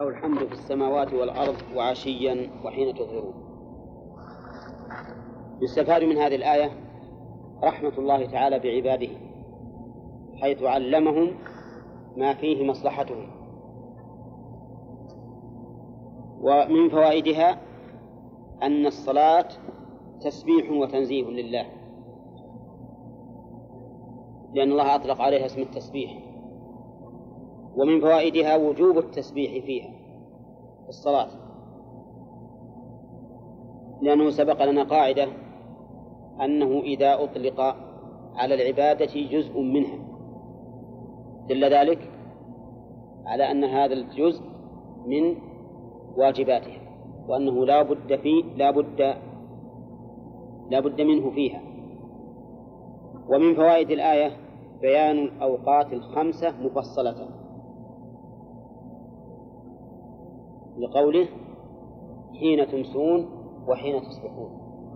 له الحمد في السماوات والأرض وعشيا وحين تظهرون. يستفاد من هذه الآية رحمة الله تعالى بعباده، حيث علمهم ما فيه مصلحتهم. ومن فوائدها أن الصلاة تسبيح وتنزيه لله، لأن الله أطلق عليها اسم التسبيح. ومن فوائدها وجوب التسبيح فيها في الصلاة، لأنه سبق لنا قاعدة أنه إذا أطلق على العبادة جزء منها دل ذلك على أن هذا الجزء من واجباتها، وأنه لا بد منه فيها. ومن فوائد الآية بيان الأوقات الخمسة مفصلة، لقوله حين تمسون وحين تصبحون.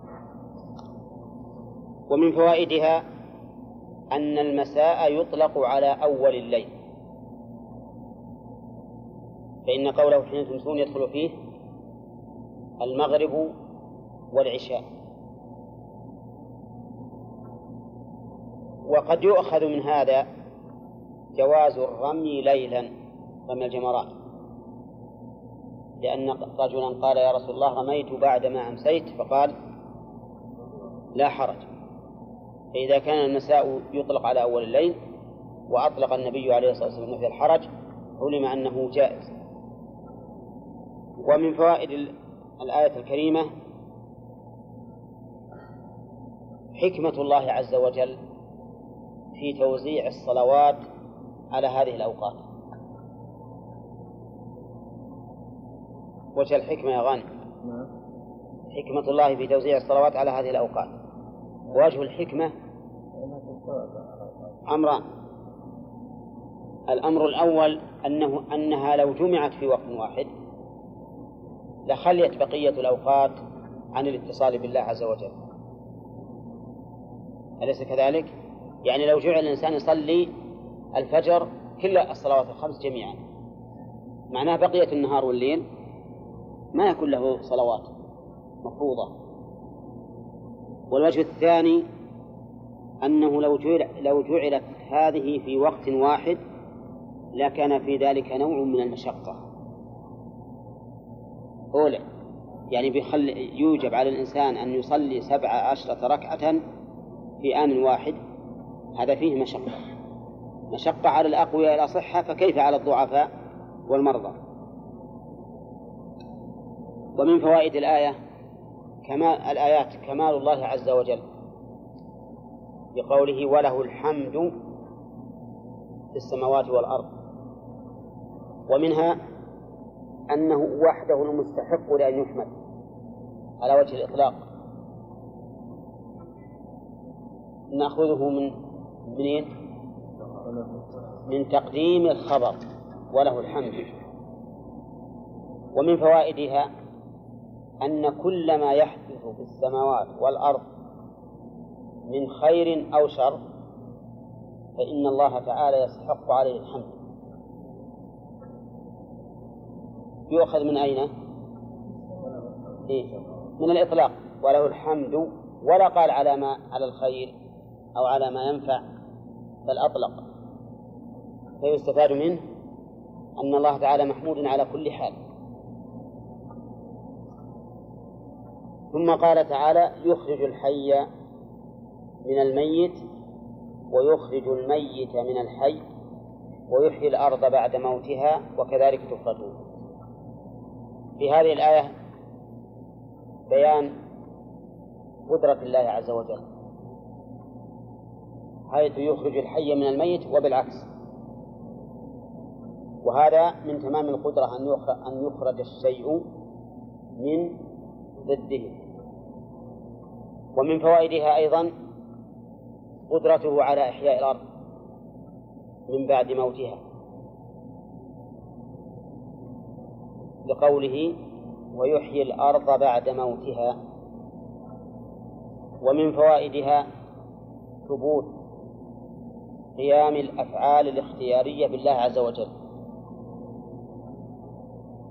ومن فوائدها أن المساء يطلق على أول الليل، فإن قوله حين تمسون يدخل فيه المغرب والعشاء. وقد يؤخذ من هذا جواز الرمي ليلا، رمي الجمرات، لأن رجلا قال يا رسول الله رميت بعدما أمسيت، فقال لا حرج. فإذا كان المساء يطلق على أول الليل وأطلق النبي عليه الصلاة والسلام في الحرج علم أنه جائز. ومن فوائد الآية الكريمة حكمة الله عز وجل في توزيع الصلوات على هذه الأوقات. وجه الحكمة يا غانم؟ حكمة الله في توزيع الصلوات على هذه الأوقات. وجه الحكمة أمران: الأمر الأول أنها لو جمعت في وقت واحد لخليت بقية الأوقات عن الاتصال بالله عز وجل، أليس كذلك؟ يعني لو جعل الإنسان يصلي الفجر كل الصلوات الخمس جميعا، معناه بقية النهار والليل ما يكون له صلوات مفروضة. والوجه الثاني أنه لو جعلت هذه في وقت واحد لكان في ذلك نوع من المشقة. أولا يعني يوجب على الإنسان أن يصلي 17 ركعة في آن واحد، هذا فيه مشقة على الأقوياء الأصحة، فكيف على الضعفاء والمرضى. ومن فوائد الآيات كمال الله عز وجل بقوله وله الحمد في السماوات والأرض. ومنها أنه وحده المستحق لأن يحمد على وجه الإطلاق. نأخذه من تقديم الخبر وله الحمد. ومن فوائدها أن كل ما يحدث في السماوات والأرض من خير أو شر فإن الله تعالى يستحق عليه الحمد. يؤخذ من أين؟ من الإطلاق، وله الحمد، ولا قال على الخير أو على ما ينفع، بل أطلق. فيستفاد منه أن الله تعالى محمود على كل حال. ثم قال تعالى يخرج الحي من الميت ويخرج الميت من الحي ويحيي الأرض بعد موتها وكذلك تخرجون. في هذه الآية بيان قدرة الله عز وجل، حيث يخرج الحي من الميت وبالعكس، وهذا من تمام القدرة أن يخرج الشيء من ضده. ومن فوائدها أيضا قدرته على إحياء الأرض من بعد موتها، لقوله ويحيي الأرض بعد موتها. ومن فوائدها ثبوت قيام الأفعال الاختيارية بالله عز وجل،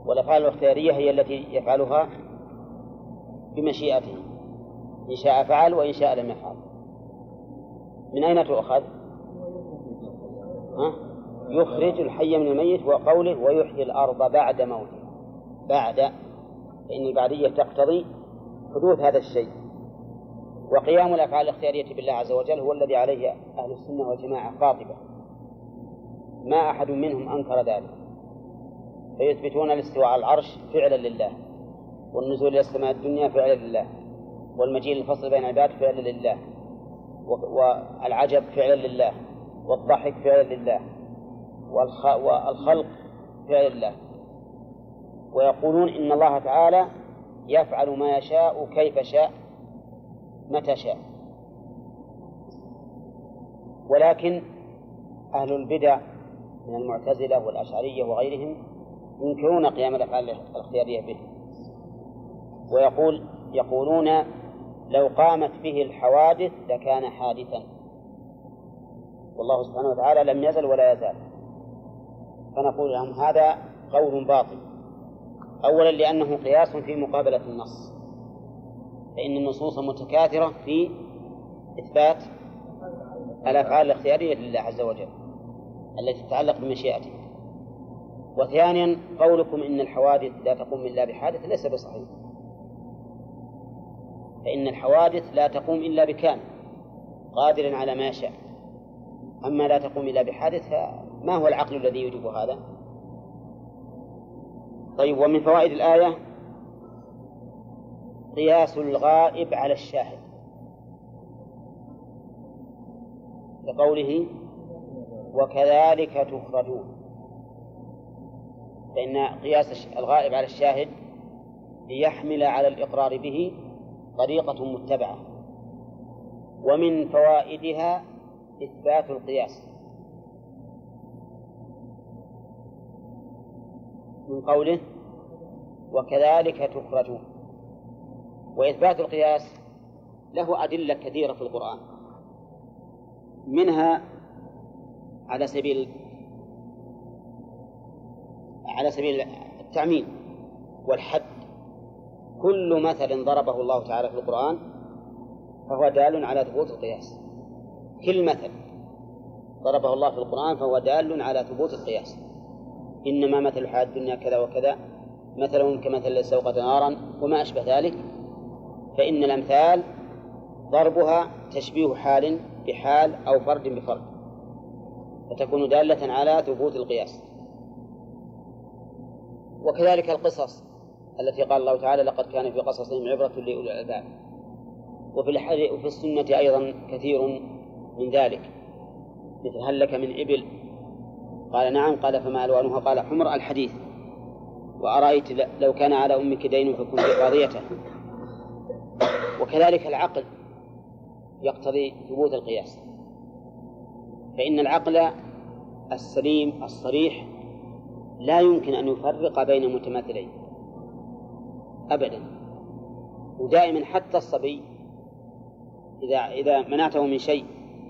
والأفعال الاختيارية هي التي يفعلها بمشيئته، إن شاء فعل وإن شاء لم يفعل. من أين تؤخذ؟ يخرج الحي من الميت، وقوله ويحيي الأرض بعد موته. بعد، فإن البعدية تقتضي حدوث هذا الشيء. وقيام الأفعال الاختيارية بالله عز وجل هو الذي عليه أهل السنة والجماعة قاطبة، ما أحد منهم أنكر ذلك، فيثبتون الاستواء على العرش فعلا لله، والنزول إلى السماء الدنيا فعلا لله، والمجيء للفصل بين العباد فعلا لله، والعجب فعلا لله، والضحك فعلا لله، والخلق فعلا لله. ويقولون إن الله تعالى يفعل ما يشاء كيف شاء متى شاء. ولكن أهل البدع من المعتزلة والأشعرية وغيرهم ينكرون قيام الأفعال الاختيارية به، يقولون لو قامت به الحوادث لكان حادثا، والله سبحانه وتعالى لم يزل ولا يزال. فنقول لهم هذا قول باطل، أولا لأنه قياس في مقابلة النص، فإن النصوص متكاثرة في إثبات الأفعال الاختيارية لله عز وجل التي تتعلق بمشيئته. وثانيا قولكم إن الحوادث لا تقوم إلا بحادث ليس بصحيح، فإن الحوادث لا تقوم إلا بكامل قادر على ما يشاء، أما لا تقوم إلا بحادث ما هو العقل الذي يوجب هذا؟ طيب، ومن فوائد الآية قياس الغائب على الشاهد، لقوله وكذلك تخرجون، فإن قياس الغائب على الشاهد ليحمل على الإقرار به طريقة متبعة. ومن فوائدها إثبات القياس، من قوله وكذلك تخرجون. وإثبات القياس له أدلة كثيرة في القرآن، منها على سبيل التعميم والحد. كل مثل ضربه الله تعالى في القرآن فهو دال على ثبوت القياس، كل مثل ضربه الله في القرآن فهو دال على ثبوت القياس. إنما مثل الحياة الدنيا كذا وكذا، مثلهم كمثل السوقة نارا وما أشبه ذلك. فإن الأمثال ضربها تشبيه حال بحال أو فرد بفرد، فتكون دالة على ثبوت القياس. وكذلك القصص التي قال الله تعالى لقد كان في قصصهم عبرة لأولي الألباب. وفي السنة أيضا كثير من ذلك، مثل هل لك من إبل؟ قال نعم، قال فما ألوانها؟ قال حمر، الحديث. وأرأيت لو كان على أمك دين فكنت قاضيته. وكذلك العقل يقتضي ثبوت القياس، فإن العقل السليم الصريح لا يمكن أن يفرق بين متماثلين أبدا. ودائما حتى الصبي إذا منعته من شيء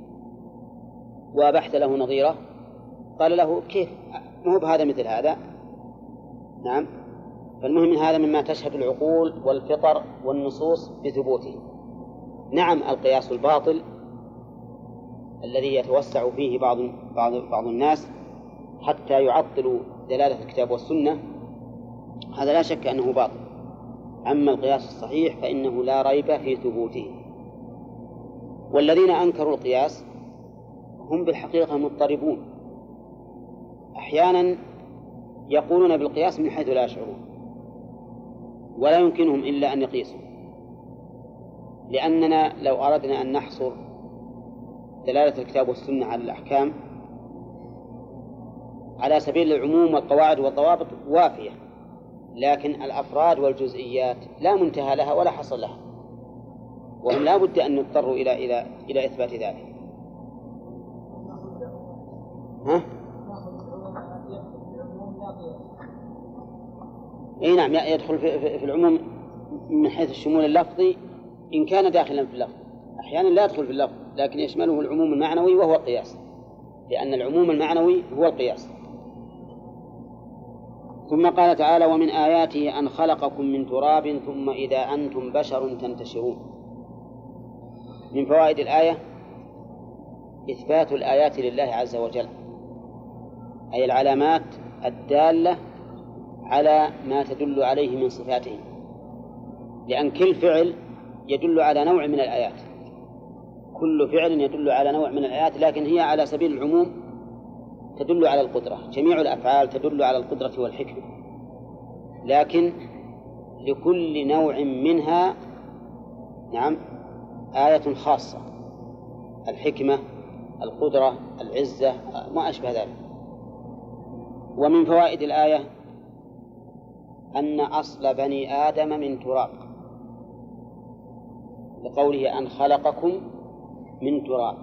وأبحت له نظيره قال له كيف ما هو بهذا مثل هذا؟ نعم. فالمهم من هذا مما تشهد العقول والفطر والنصوص بثبوته. نعم، القياس الباطل الذي يتوسع فيه بعض الناس حتى يعطلوا دلالة الكتاب والسنة، هذا لا شك أنه باطل. أما القياس الصحيح فإنه لا ريب في ثبوته. والذين أنكروا القياس هم بالحقيقة مضطربون، أحيانا يقولون بالقياس من حيث لا يشعرون، ولا يمكنهم إلا أن يقيسوا. لأننا لو أردنا أن نحصر دلالة الكتاب والسنة على الأحكام على سبيل العموم والقواعد والضوابط وافية، لكن الأفراد والجزئيات لا منتهى لها ولا حصر لها، وهم لا بد أن يضطروا إلى إثبات ذلك. أي نعم، يدخل في العموم من حيث الشمول اللفظي إن كان داخلا في اللفظ. أحيانا لا يدخل في اللفظ لكن يشمله العموم المعنوي وهو القياس، لأن العموم المعنوي هو القياس. ثم قال تعالى ومن آياته أن خلقكم من تراب ثم إذا أنتم بشر تنتشرون. من فوائد الآية إثبات الآيات لله عز وجل، أي العلامات الدالة على ما تدل عليه من صفاته، لأن كل فعل يدل على نوع من الآيات، كل فعل يدل على نوع من الآيات، لكن هي على سبيل العموم تدل على القدرة، جميع الأفعال تدل على القدرة والحكمة، لكن لكل نوع منها نعم آية خاصة، الحكمة، القدرة، العزة، ما أشبه ذلك. ومن فوائد الآية أن أصل بني آدم من تراب، لقوله أن خلقكم من تراب.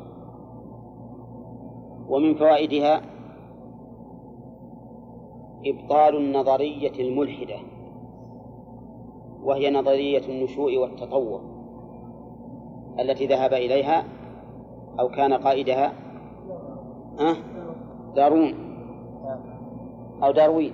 ومن فوائدها إبطال النظرية الملحدة، وهي نظرية النشوء والتطور التي ذهب إليها أو كان قائدها داروين أو داروين.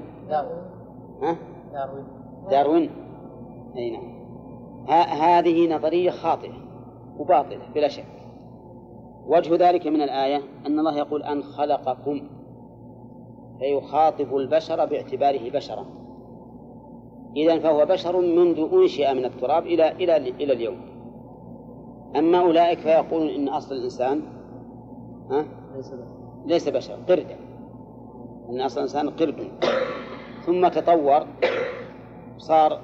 داروين. أي نعم. هذه نظرية خاطئة وباطلة بلا شك. وجه ذلك من الآية أن الله يقول أن خلقكم، فيخاطب البشر باعتباره بشرا، إذن فهو بشر منذ أنشئ من التراب إلى اليوم. أما أولئك فيقولون إن أصل الإنسان ليس بشر، قردة، إن أصل الإنسان قرد ثم تطور صار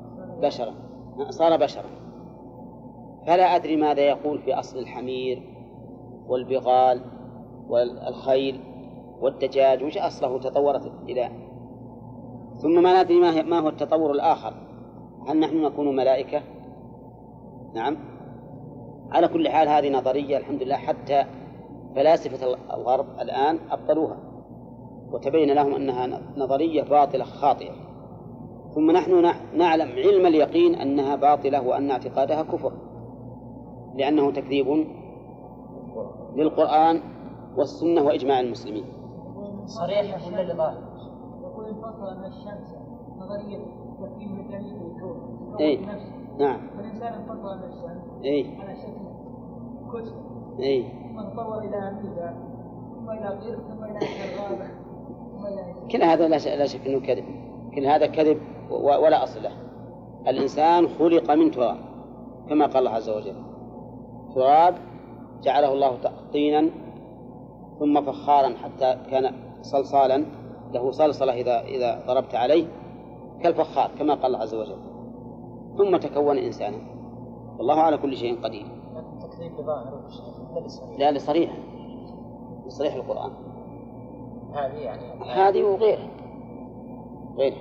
بشرا. فلا أدري ماذا يقول في أصل الحمير والبغال والخيل والدجاج، وش أصله تطورت إلى. ثم ما ندري ما هو التطور الآخر، هل نحن نكون ملائكة؟ نعم. على كل حال هذه نظرية الحمد لله حتى فلاسفة الغرب الآن أبطلوها وتبين لهم أنها نظرية باطلة خاطئة. ثم نحن نعلم علم اليقين أنها باطلة وأن اعتقادها كفر، لأنه تكذيب للقرآن والسنة وإجماع المسلمين. صريح ولا لظاهر؟ يقول انفصل من الشمس نظرية تكوين ميكانيكي الكون. إيه نعم. فالإنسان انفصل من الشمس على شكل كتلة ثم تطور إلى أميبا ثم إلى قرد ثم إلى شرغابة ثم إلى كل هذا لا شك أنه كذب، كل هذا كذب ولا أصل له. الإنسان خلق من تراب كما قال الله عز وجل، تراب جعله الله طينا ثم فخارا حتى كان صلصالا له صلصلة إذا ضربت عليه كالفخار كما قال الله عز وجل، ثم تكون إنسانا، والله على كل شيء قدير. تكذيب بظاهر لا لصريح القرآن هذه يعني هذه وغيرها غير.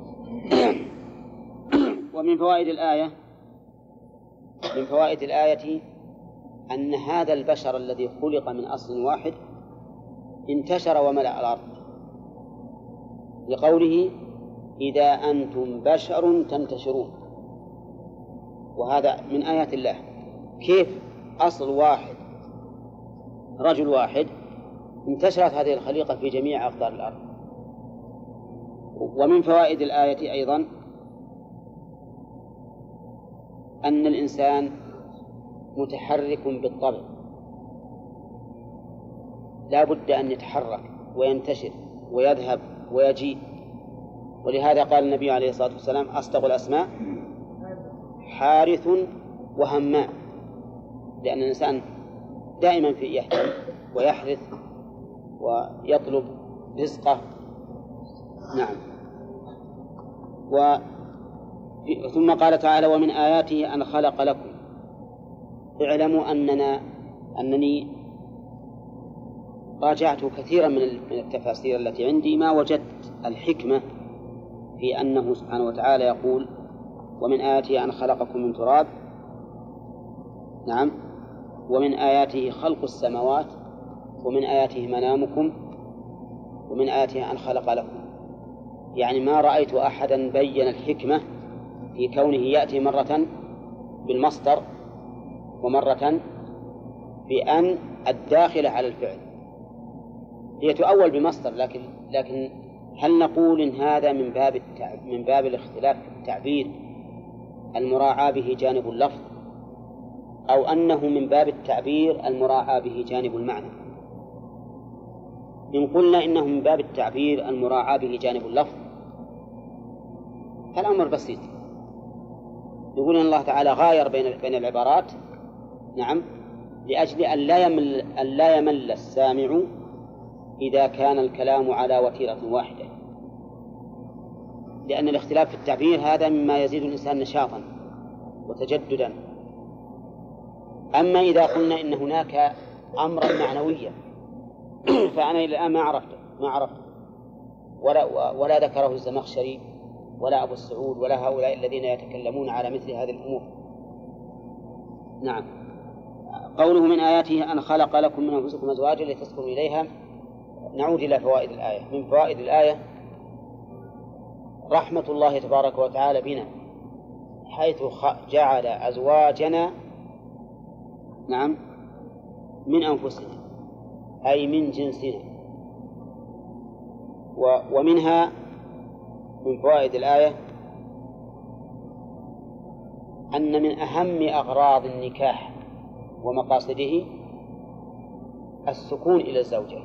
ومن فوائد الآية أن هذا البشر الذي خلق من أصل واحد انتشر وملأ الأرض، لقوله إذا أنتم بشر تنتشرون، وهذا من آيات الله. كيف أصل واحد رجل واحد انتشرت هذه الخليقة في جميع أقطار الأرض. ومن فوائد الآية أيضا أن الإنسان متحرك بالطبع، لا بد أن يتحرك وينتشر ويذهب ويجيء، ولهذا قال النبي عليه الصلاة والسلام أصدق الأسماء حارث وهمام، لأن الإنسان دائما في يهتم ويحرث ويطلب رزقه. نعم. ثم قال تعالى ومن آياته أن خلق لكم. اعلموا أنني راجعت كثيرا من التفاسير التي عندي، ما وجدت الحكمة في أنه سبحانه وتعالى يقول ومن آياته أن خلقكم من تراب، نعم، ومن آياته خلق السماوات، ومن آياته منامكم، ومن آياته أن خلق لكم. يعني ما رأيت أحدا بين الحكمة في كونه يأتي مرة بالمصدر ومرة بأن الداخلة على الفعل. هي تؤول بمصدر لكن هل نقول إن هذا من باب الاختلاف في التعبير المراعاة به جانب اللفظ، أو أنه من باب التعبير المراعاة به جانب المعنى؟ إن قلنا إنه من باب التعبير المراعاة به جانب اللفظ فالأمر بسيط، يقول إن الله تعالى غاير بين العبارات، نعم، لأجل أن لا يمل السامع إذا كان الكلام على وتيرة واحدة، لأن الاختلاف في التعبير هذا مما يزيد الإنسان نشاطا وتجددا. أما إذا قلنا إن هناك أمرا معنويا فأنا إلى الآن ما عرفت ولا ذكره الزمخشري ولا أبو السعود ولا هؤلاء الذين يتكلمون على مثل هذه الأمور. نعم. قوله من آياته أن خلق لكم من أنفسكم أزواجا لتسكنوا إليها. نعود إلى فوائد الآية. من فوائد الآية رحمة الله تبارك وتعالى بنا، حيث جعل أزواجنا، نعم، من أنفسنا أي من جنسنا. ومنها من فوائد الآية أن من أهم أغراض النكاح ومقاصده السكون إلى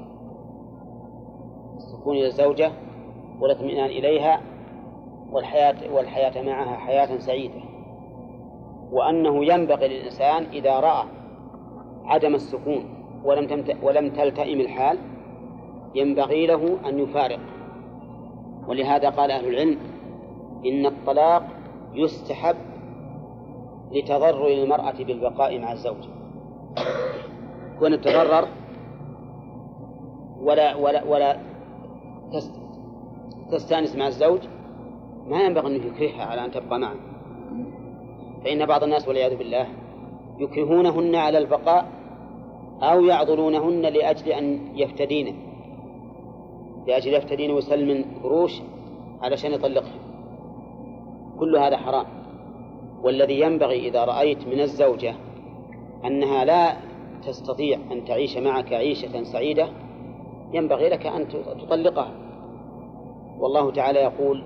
الزوجة والاطمئنان إليها والحياة معها حياة سعيدة، وأنه ينبغي للإنسان إذا رأى عدم السكون ولم تلتئم الحال ينبغي له أن يفارق. ولهذا قال أهل العلم إن الطلاق يستحب لتضرر المرأة بالبقاء مع الزوج، كون تضرر ولا تستأنس مع الزوج ما ينبغي أن يكرهها على أن تبقى معه، فإن بعض الناس والعياذ بالله يكرهونهن على البقاء أو يعضلونهن لأجل أن يفتدين ويسلمن قروش علشان يطلقها. كل هذا حرام. والذي ينبغي إذا رأيت من الزوجة أنها لا تستطيع أن تعيش معك عيشة سعيدة ينبغي لك أن تطلقها. والله تعالى يقول،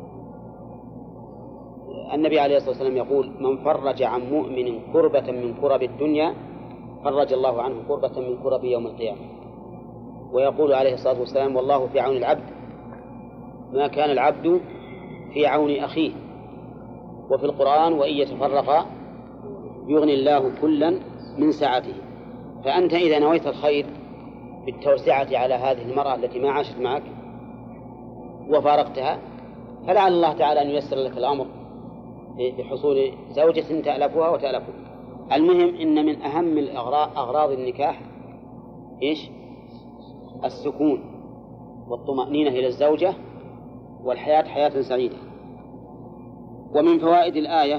النبي عليه الصلاة والسلام يقول: من فرج عن مؤمن كربة من كرب الدنيا فرج الله عنه كربة من كرب يوم القيامة. ويقول عليه الصلاة والسلام: والله في عون العبد ما كان العبد في عون أخيه. وفي القرآن: وإن يتفرقا يغني الله كلا من سعته. فأنت إذا نويت الخير بالتوسعة على هذه المرأة التي ما عاشت معك وفارقتها فلعل الله تعالى أن ييسر لك الأمر بحصول زوجة تألفها وتألفها. المهم إن من أهم أغراض النكاح إيش؟ السكون والطمأنينة إلى الزوجة والحياة حياة سعيدة. ومن فوائد الآية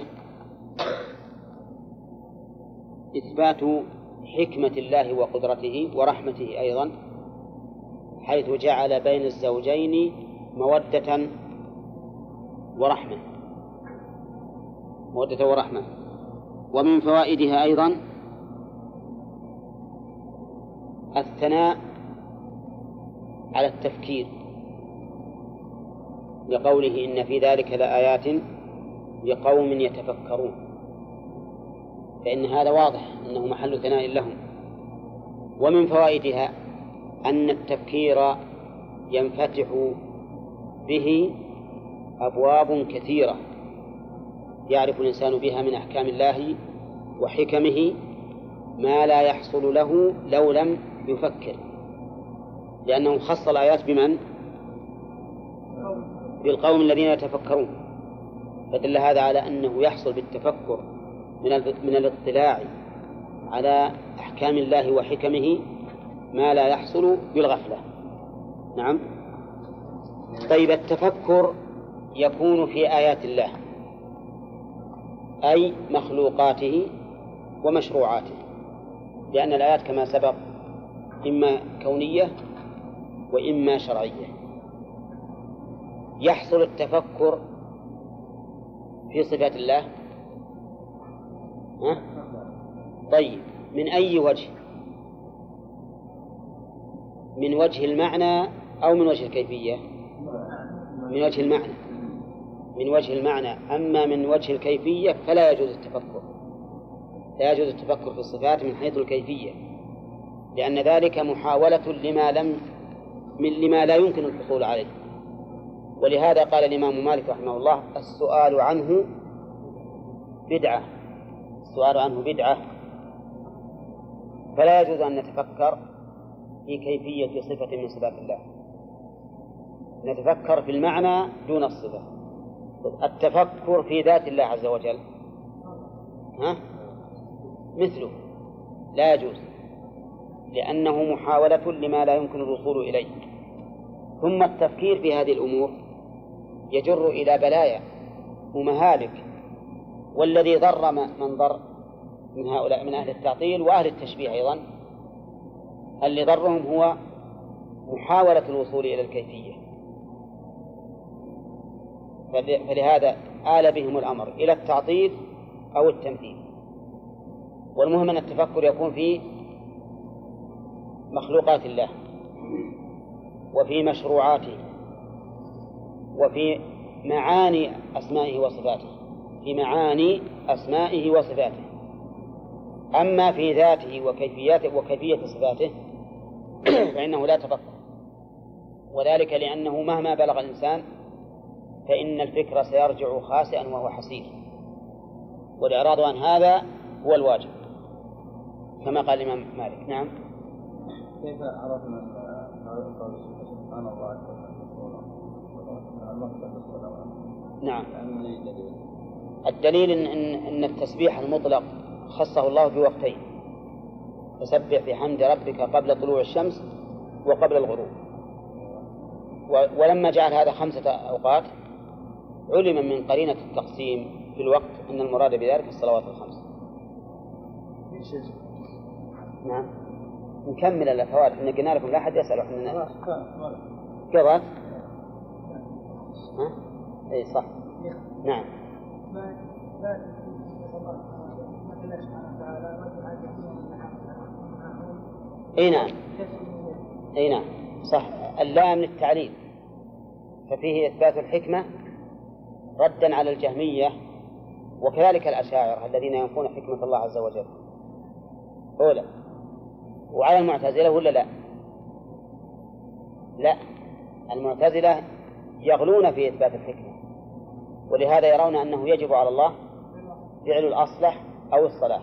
إثبات حكمة الله وقدرته ورحمته أيضا، حيث جعل بين الزوجين مودة ورحمة. ومن فوائدها أيضا الثناء على التفكير، لقوله: إن في ذلك لآيات لقوم يتفكرون، فإن هذا واضح أنه محل ثناء لهم. ومن فوائدها أن التفكير ينفتح به أبواب كثيرة يعرف الإنسان بها من أحكام الله وحكمه ما لا يحصل له لو لم يفكر، لأنه خص الآيات بمن؟ بالقوم الذين يتفكرون، فدل هذا على أنه يحصل بالتفكر من الاطلاع على أحكام الله وحكمه ما لا يحصل بالغفلة. نعم. طيب، التفكر يكون في آيات الله أي مخلوقاته ومشروعاته، لأن الآيات كما سبق إما كونية وإما شرعية. يحصل التفكر في صفات الله. طيب، من أي وجه؟ من وجه المعنى أو من وجه الكيفية؟ من وجه المعنى، من وجه المعنى. أما من وجه الكيفية فلا يجوز التفكر، لا يجوز التفكر في الصفات من حيث الكيفية، لأن ذلك محاولة لما لا يمكن الحصول عليه. ولهذا قال الإمام مالك رحمه الله: السؤال عنه بدعة، السؤال عنه بدعة. فلا يجوز أن نتفكر في كيفية صفة من صفات الله، نتفكر في المعنى دون الصفة. التفكر في ذات الله عز وجل مثله لا يجوز، لأنه محاولة لما لا يمكن الوصول إليه. ثم التفكير في هذه الأمور يجر إلى بلايا ومهالك، والذي ضر من ضر من هؤلاء من أهل التعطيل وأهل التشبيه أيضا، اللي ضرهم هو محاولة الوصول إلى الكيفية. فلهذا آل بهم الأمر إلى التعطيل أو التمثيل. والمهم أن التفكر يكون في مخلوقات الله وفي مشروعاته وفي معاني أسمائه وصفاته، في معاني أسمائه وصفاته. أما في ذاته وكيفية صفاته فإنه لا تفكر، وذلك لأنه مهما بلغ الإنسان فإن الفكر سيرجع خاسئا وهو حسير، والإعراض عن هذا هو الواجب كما قال الإمام مالك. نعم. كيف عرفنا قول سبحان الله المقصد الصلوات؟ نعم. الدليل إن التسبيح المطلق خصه الله في وقتين: فسبح بحمد ربك قبل طلوع الشمس وقبل الغروب. ولما جعل هذا 5 أوقات علم من قرينة التقسيم في الوقت أن المراد بذلك الصلوات الخمس. نعم. نكمل الأفوات، إحنا قلنا لكم لا أحد يسأل وإحنا قضت. إيه صح. نعم. اي نعم، اي نعم صح. اللام للتعليل، ففيه إثبات الحكمة ردا على الجهمية وكذلك الأشاعرة الذين ينفون حكمة الله عز وجل أولا، وعلى المعتزلة ولا لا؟ لا، المعتزلة يغلون في إثبات الحكمة، ولهذا يرون أنه يجب على الله فعل الأصلح أو الصلاح.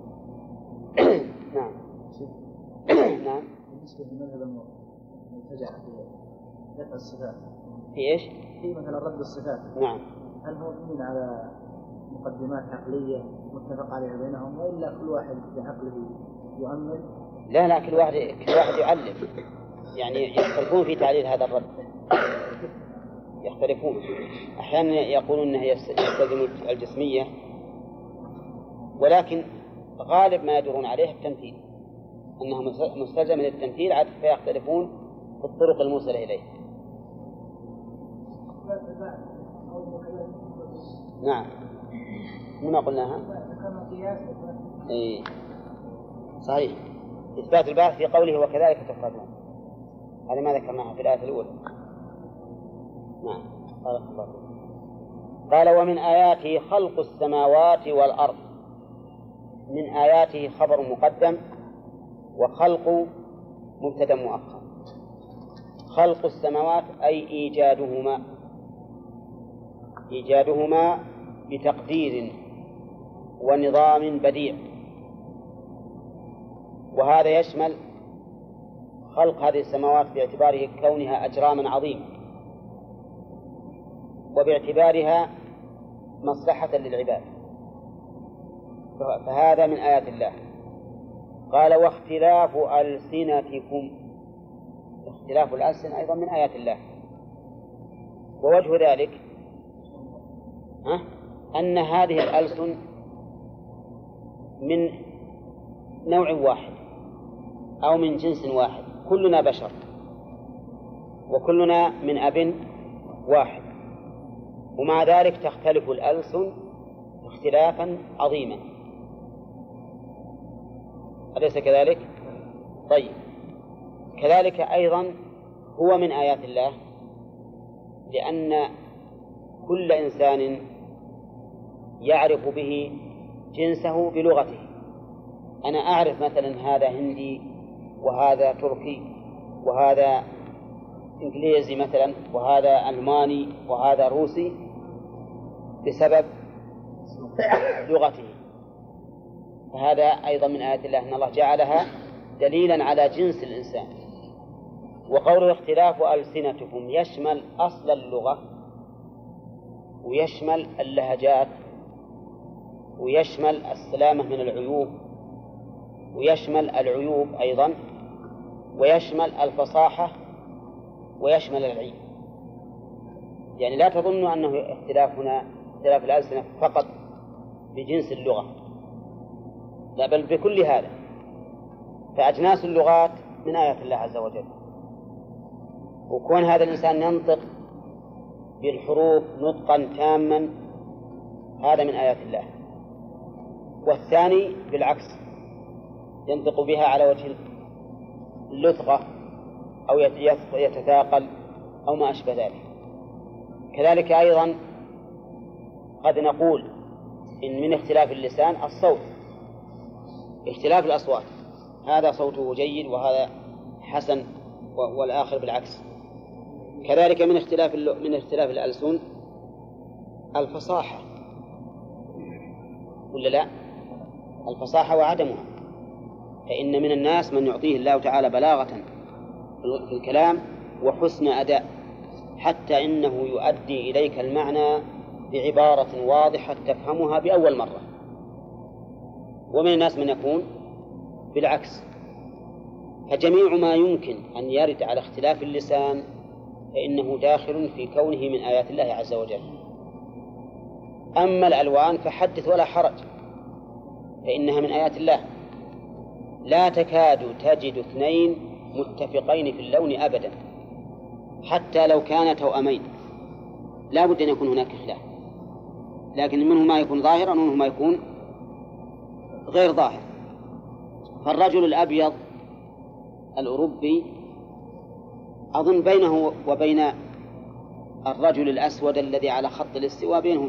نعم. نعم. بالنسبة لمذهب المرتجع في رفع الصفات، في إيش؟ في مثلا رد الصفات. نعم. هل هو مبني على مقدمات عقلية متفق عليها بينهم، وإلا كل واحد بعقله يؤمن؟ لا، كل واحد يعلم، يعني يختلفون في تعليل هذا الرد، يختلفون. أحيانا يقولون أنه يستلزم الجسمية، ولكن غالب ما يدورون عليه التمثيل، أنه مستلزم للتمثيل، عاد فيختلفون في الطرق الموصلة إليه. نعم. ما قلناها؟ إيه صحيح. إثبات البعث في قوله وكذلك تخرجون، هذا ما ذكرناها في الآية الأولى. نعم. قال ومن آياته خلق السماوات والأرض. من آياته خبر مقدم، وخلق مبتدأ مؤخر. خلق السماوات أي إيجادهما بتقدير ونظام بديع، وهذا يشمل خلق هذه السماوات باعتباره كونها أجراما عظيمة، وباعتبارها مصلحة للعباد، فهذا من آيات الله. قال واختلاف ألسنتكم، اختلاف الألسن أيضا من آيات الله. ووجه ذلك أن هذه الألسن من نوع واحد أو من جنس واحد، كلنا بشر وكلنا من أب واحد، ومع ذلك تختلف الألسن اختلافا عظيما، أليس كذلك؟ طيب، كذلك أيضا هو من آيات الله لأن كل إنسان يعرف به جنسه بلغته. أنا أعرف مثلا هذا هندي وهذا تركي وهذا إنجليزي مثلا وهذا ألماني وهذا روسي بسبب لغته. فهذا أيضا من آيات الله أن الله جعلها دليلا على جنس الإنسان. وقوله اختلاف ألسنتكم يشمل أصل اللغة ويشمل اللهجات ويشمل السلامة من العيوب ويشمل العيوب أيضا ويشمل الفصاحة ويشمل العيب. يعني لا تظنوا أنه اختلاف الألسنة فقط بجنس اللغة، لا بل بكل هذا. فأجناس اللغات من آيات الله عز وجل. وكون هذا الإنسان ينطق بالحروف نطقا تاما هذا من آيات الله. والثاني بالعكس ينطق بها على وجه اللثغة أو يتثاقل أو ما أشبه ذلك. كذلك أيضا قد نقول إن من اختلاف اللسان الصوت، اختلاف الأصوات، هذا صوته جيد وهذا حسن والآخر بالعكس. كذلك من اختلاف الألسن الفصاحة، ولا لا؟ الفصاحة وعدمها. فإن من الناس من يعطيه الله تعالى بلاغة في الكلام وحسن أداء حتى إنه يؤدي إليك المعنى بعبارة واضحة تفهمها بأول مرة. ومن الناس من يكون بالعكس. فجميع ما يمكن أن يرد على اختلاف اللسان فإنه داخل في كونه من آيات الله عز وجل. أما الألوان فحدث ولا حرج، فإنها من آيات الله. لا تكاد تجد اثنين متفقين في اللون أبدا حتى لو كانا توأمين، لا بد أن يكون هناك خلاف، لكن منه ما يكون ظاهرا ومنه ما يكون غير ظاهر. فالرجل الأبيض الأوروبي أظن بينه وبين الرجل الأسود الذي على خط الاستواء بينهم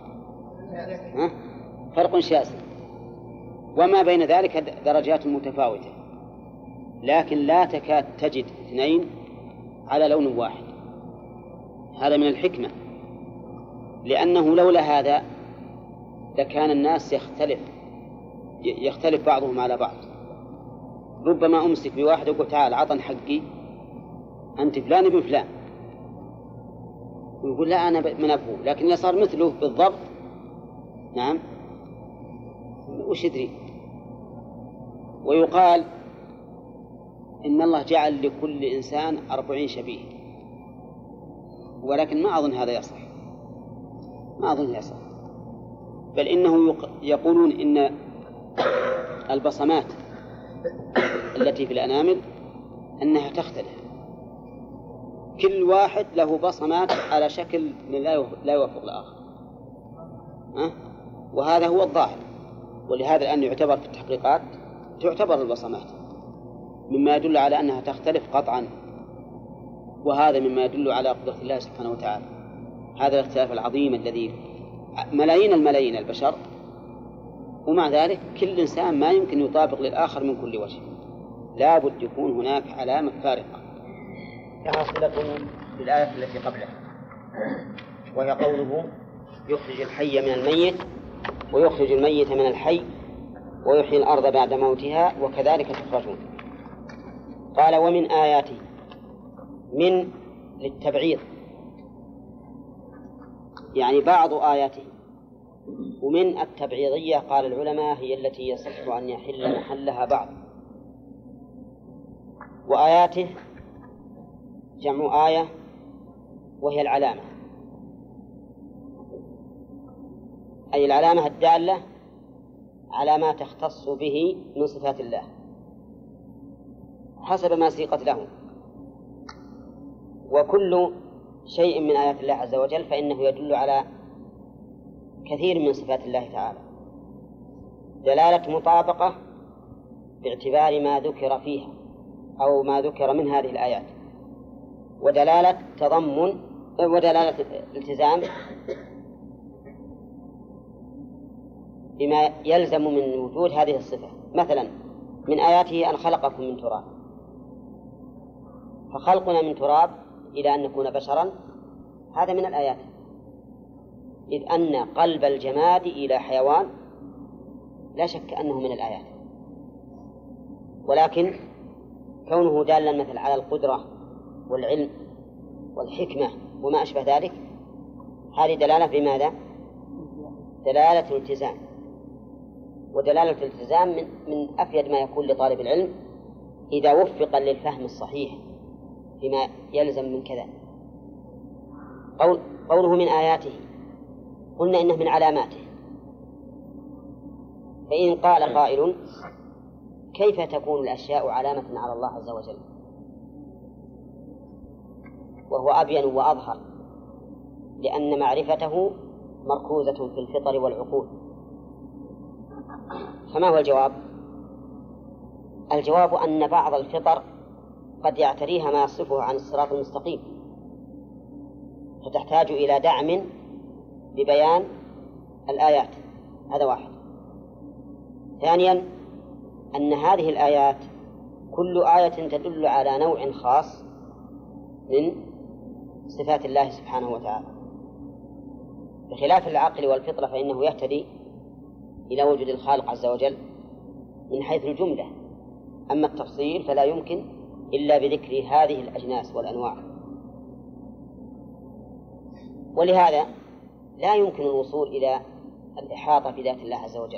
فرق شاسع، وما بين ذلك درجات متفاوتة، لكن لا تكاد تجد اثنين على لون واحد. هذا من الحكمة، لأنه لولا هذا لكان الناس يختلف بعضهم على بعض. ربما أمسك بواحد وقل تعال عطن حقي أنت فلان ابن فلان، ويقول لا أنا من أبوه، لكن إذا صار مثله بالضبط نعم وش يدري. ويقال إن الله جعل لكل إنسان 40 شبيه، ولكن ما أظن هذا يصح، ما أظن يصح. بل إنه يقولون إن البصمات التي في الأنامل أنها تختلف، كل واحد له بصمات على شكل لا يوافق الآخر، وهذا هو الظاهر. ولهذا الآن يعتبر في التحقيقات تعتبر البصمات مما يدل على أنها تختلف قطعا، وهذا مما يدل على قدرة الله سبحانه وتعالى. هذا الاختلاف العظيم الذي ملايين الملايين البشر، ومع ذلك كل إنسان ما يمكن يطابق للآخر من كل وجه، لا بد يكون هناك علامة فارقة. كحاصلة بالآية التي قبلها، وهي قوله يخرج الحي من الميت ويخرج الميت من الحي ويحيي الأرض بعد موتها وكذلك تخرجون. قال ومن آياته، من للتبعيض يعني بعض آياته، ومن التبعيضية قال العلماء هي التي يصح أن يحل محلها بعض. وآياته جمع آية وهي العلامة، أي العلامة الدالة على ما تختص به من صفات الله حسب ما سيقت له. وكل شيء من آيات الله عز وجل فإنه يدل على كثير من صفات الله تعالى، دلالة مطابقة باعتبار ما ذكر فيها أو ما ذكر من هذه الآيات، ودلالة تضمن ودلالة الالتزام بما يلزم من وجود هذه الصفة. مثلا من آياته أن خلقكم من تراب، فخلقنا من تراب إلى أن نكون بشرا هذا من الآيات، إذ أن قلب الجماد إلى حيوان لا شك أنه من الآيات، ولكن كونه دالا مثل على القدرة والعلم والحكمة وما أشبه ذلك هذه دلالة بماذا؟ دلالة الالتزام، ودلالة الالتزام من أفيد ما يكون لطالب العلم إذا وفق للفهم الصحيح فيما يلزم من كذا. قوله من آياته قلنا إنه من علاماته، فإن قال قائل كيف تكون الأشياء علامة على الله عز وجل؟ وهو أبين وأظهر، لأن معرفته مركوزة في الفطر والعقول. فما هو الجواب؟ الجواب أن بعض الفطر قد يعتريها ما يصرفها عن الصراط المستقيم، فتحتاج إلى دعم ببيان الآيات، هذا واحد. ثانيا أن هذه الآيات كل آية تدل على نوع خاص من صفات الله سبحانه وتعالى، بخلاف العقل والفطرة فإنه يهتدي إلى وجود الخالق عز وجل من حيث الجملة، أما التفصيل فلا يمكن إلا بذكر هذه الأجناس والأنواع. ولهذا لا يمكن الوصول إلى الإحاطة بذات الله عز وجل،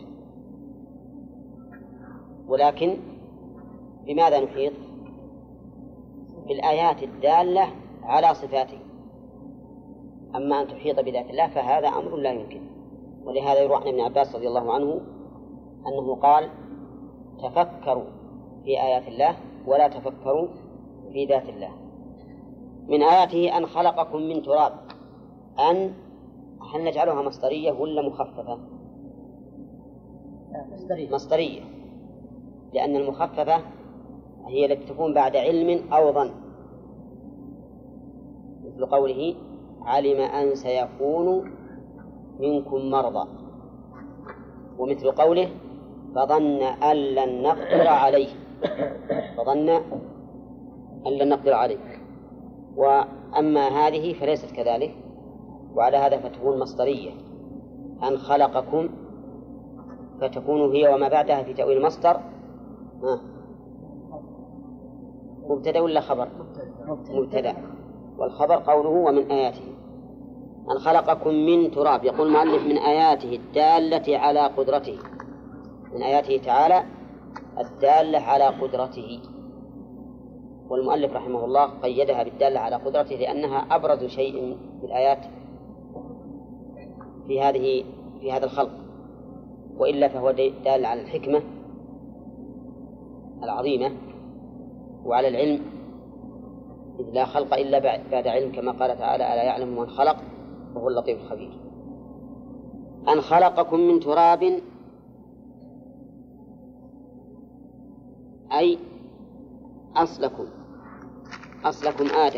ولكن بماذا نحيط؟ بالآيات الدالة على صفاته. أما أن تحيط بذات الله فهذا أمر لا يمكن. ولهذا يروى عن ابن عباس رضي الله عنه أنه قال تفكروا في آيات الله ولا تفكروا في ذات الله. من آياته أن خلقكم من تراب، أن هل نجعلها مصدرية ولا مخففة؟ مصدرية، لأن المخففة هي التي تكون بعد علم أو ظن، مثل قوله علم أن سيكون منكم مرضى، ومثل قوله فظن أن لن نقدر عليه، فظن أن لن نقدر عليه. وأما هذه فليست كذلك، وعلى هذا فتكون مصدرية، أن خلقكم، فتكون هي وما بعدها في تأويل المصدر مبتدأ ولا خبر؟ مبتدأ، والخبر قوله ومن آياته أن خلقكم من تراب. يقول المؤلف من آياته الدالة على قدرته، من آياته تعالى الدالة على قدرته. والمؤلف رحمه الله قيدها بالدالة على قدرته لأنها أبرز شيء في الآيات في هذا الخلق، وإلا فهو دال على الحكمة العظيمة وعلى العلم، إذ لا خلق إلا بعد علم، كما قال تعالى ألا يعلم من خلق وهو اللطيف الخبير. أن خلقكم من تراب أي أصلكم آدم،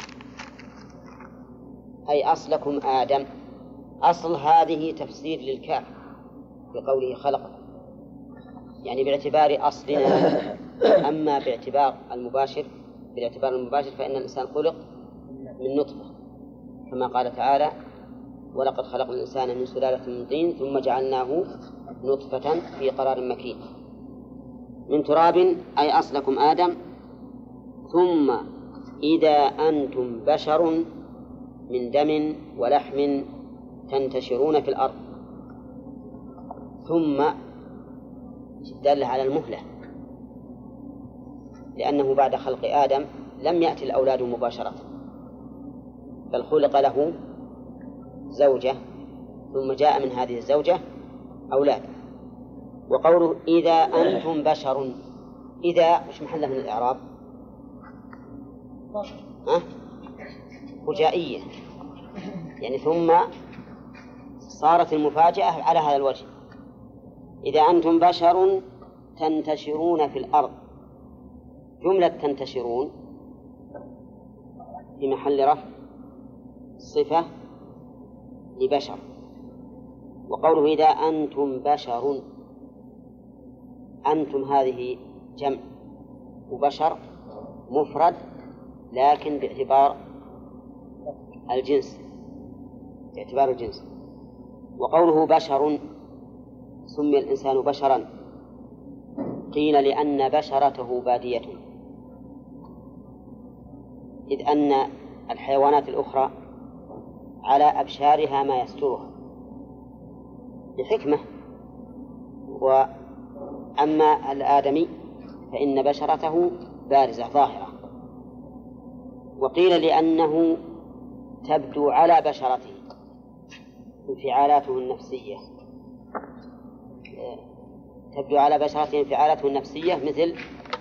أي أصلكم آدم. أصل هذه تفسير للكاف بقوله خلقكم، يعني باعتبار أصلنا. أما باعتبار المباشر فإن الإنسان خلق من نطفة، كما قال تعالى ولقد خلقنا الإنسان من سلالة من طين ثم جعلناه نطفة في قرار مكين. من تراب أي أصلكم آدم، ثم إذا أنتم بشر من دم ولحم تنتشرون في الأرض. ثم دل على المهلة، لأنه بعد خلق آدم لم يأتي الأولاد مباشرة، بل خلق له زوجة ثم جاء من هذه الزوجة أولاد. وقوله إذا أنتم بشر، إذا مش محله من الإعراب؟ فجائية، يعني ثم صارت المفاجأة على هذا الوجه. إذا أنتم بشر تنتشرون في الأرض، جملة تنتشرون في محل رفع صفة لبشر. وقوله إذا أنتم بشر، أنتم هذه جمع، وبشر مفرد لكن باعتبار الجنس، باعتبار الجنس. وقوله بشر سمي الإنسان بشرا قيل لأن بشرته بادية، إذ أن الحيوانات الأخرى على أبشارها ما يسترها بحكمة، وأما الآدمي فإن بشرته بارزة ظاهرة. وقيل لأنه تبدو على بشرته انفعالاته النفسية، تبدو على بشرته انفعالاته النفسية مثل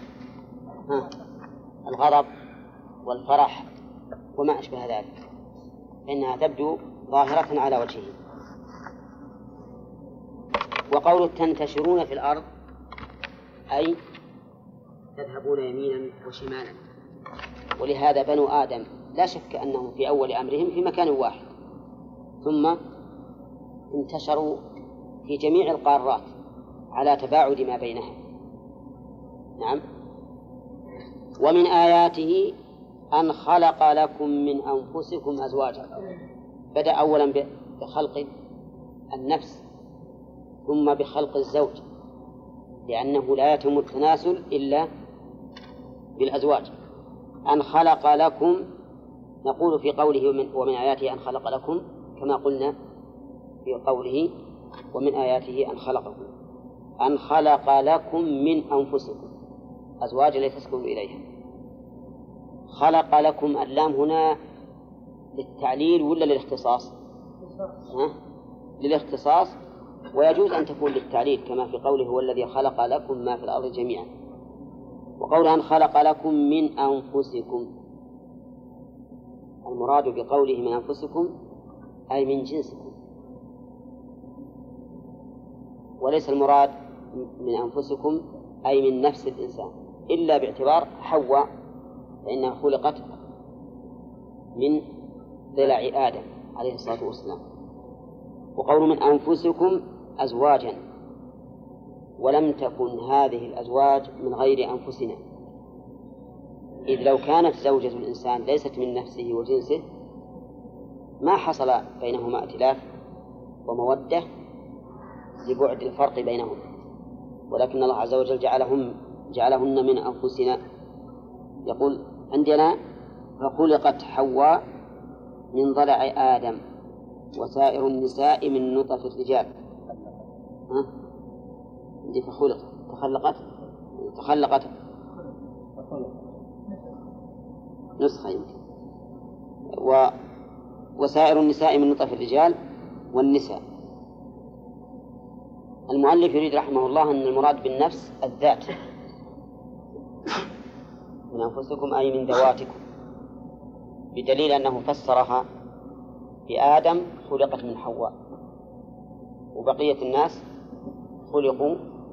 الغضب والفرح وما أشبه ذلك، إنها تبدو ظاهرة على وجهه. وقول تنتشرون في الأرض أي تذهبون يمينا وشمالا. ولهذا بنو آدم لا شك أنهم في أول أمرهم في مكان واحد، ثم انتشروا في جميع القارات على تباعد ما بينها. نعم. ومن آياته أن خلق لكم من أنفسكم أزواجا. بدأ أولا بخلق النفس ثم بخلق الزوج، لأنه لا يتم التناسل إلا بالأزواج. أن خلق لكم، نقول في قوله ومن آياته أن خلق لكم كما قلنا في قوله ومن آياته أن خلقكم، أن خلق لكم من أنفسكم أزواجا لتسكنوا إليها. خلق لكم، اللام هنا للتعليل ولا للاختصاص؟ للاختصاص، ويجوز أن تكون للتعليل كما في قوله هو الذي خلق لكم ما في الأرض جميعا. وقولها أن خلق لكم من أنفسكم، المراد بقوله من أنفسكم أي من جنسكم، وليس المراد من أنفسكم أي من نفس الإنسان، إلا باعتبار حواء فإنها خلقت من ضلع آدم عليه الصلاة والسلام. وقول من أنفسكم أزواجا، ولم تكن هذه الأزواج من غير أنفسنا، إذ لو كانت زوجة الإنسان ليست من نفسه وجنسه ما حصل بينهما ائتلاف ومودة لبعد الفرق بينهم، ولكن الله عز وجل جعلهن من أنفسنا. يقول عندنا فخلقت حواء من ضلع آدم وسائر النساء من نطف الرجال. عندي تخلقت نسخة يمكن وسائر النساء من نطف الرجال والنساء. المؤلف يريد رحمه الله أن المراد بالنفس الذات، من أنفسكم أي من ذواتكم، بدليل أنه فسرها بآدم خلقت من حواء، وبقية الناس خلقوا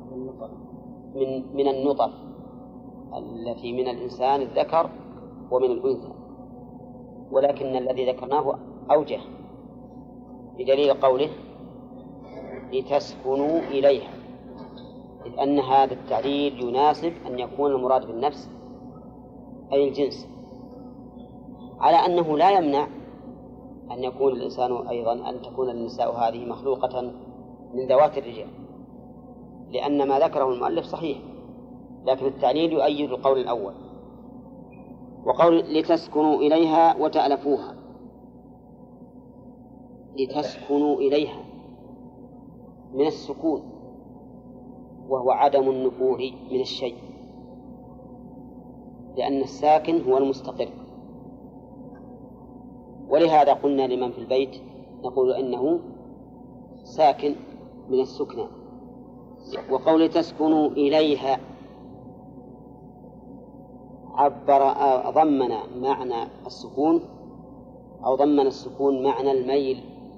من النطف التي من الإنسان الذكر ومن الأنثى، ولكن الذي ذكرناه أوجه بدليل قوله لتسكنوا إليها، إذ أن هذا التعليل يناسب أن يكون المراد بالنفس أي الجنس، على أنه لا يمنع أن يكون الإنسان أيضا أن تكون النساء هذه مخلوقة من ذوات الرجال، لأن ما ذكره المؤلف صحيح، لكن التعليل يؤيد القول الأول. وقول لتسكنوا إليها وتألفوها، لتسكنوا إليها من السكون، وهو عدم النفور من الشيء، لأن الساكن هو المستقر. ولهذا قلنا لمن في البيت نقول إنه ساكن من السكنى. وقول تسكنوا إليها ضمن معنى السكون أو ضمن السكون معنى الميل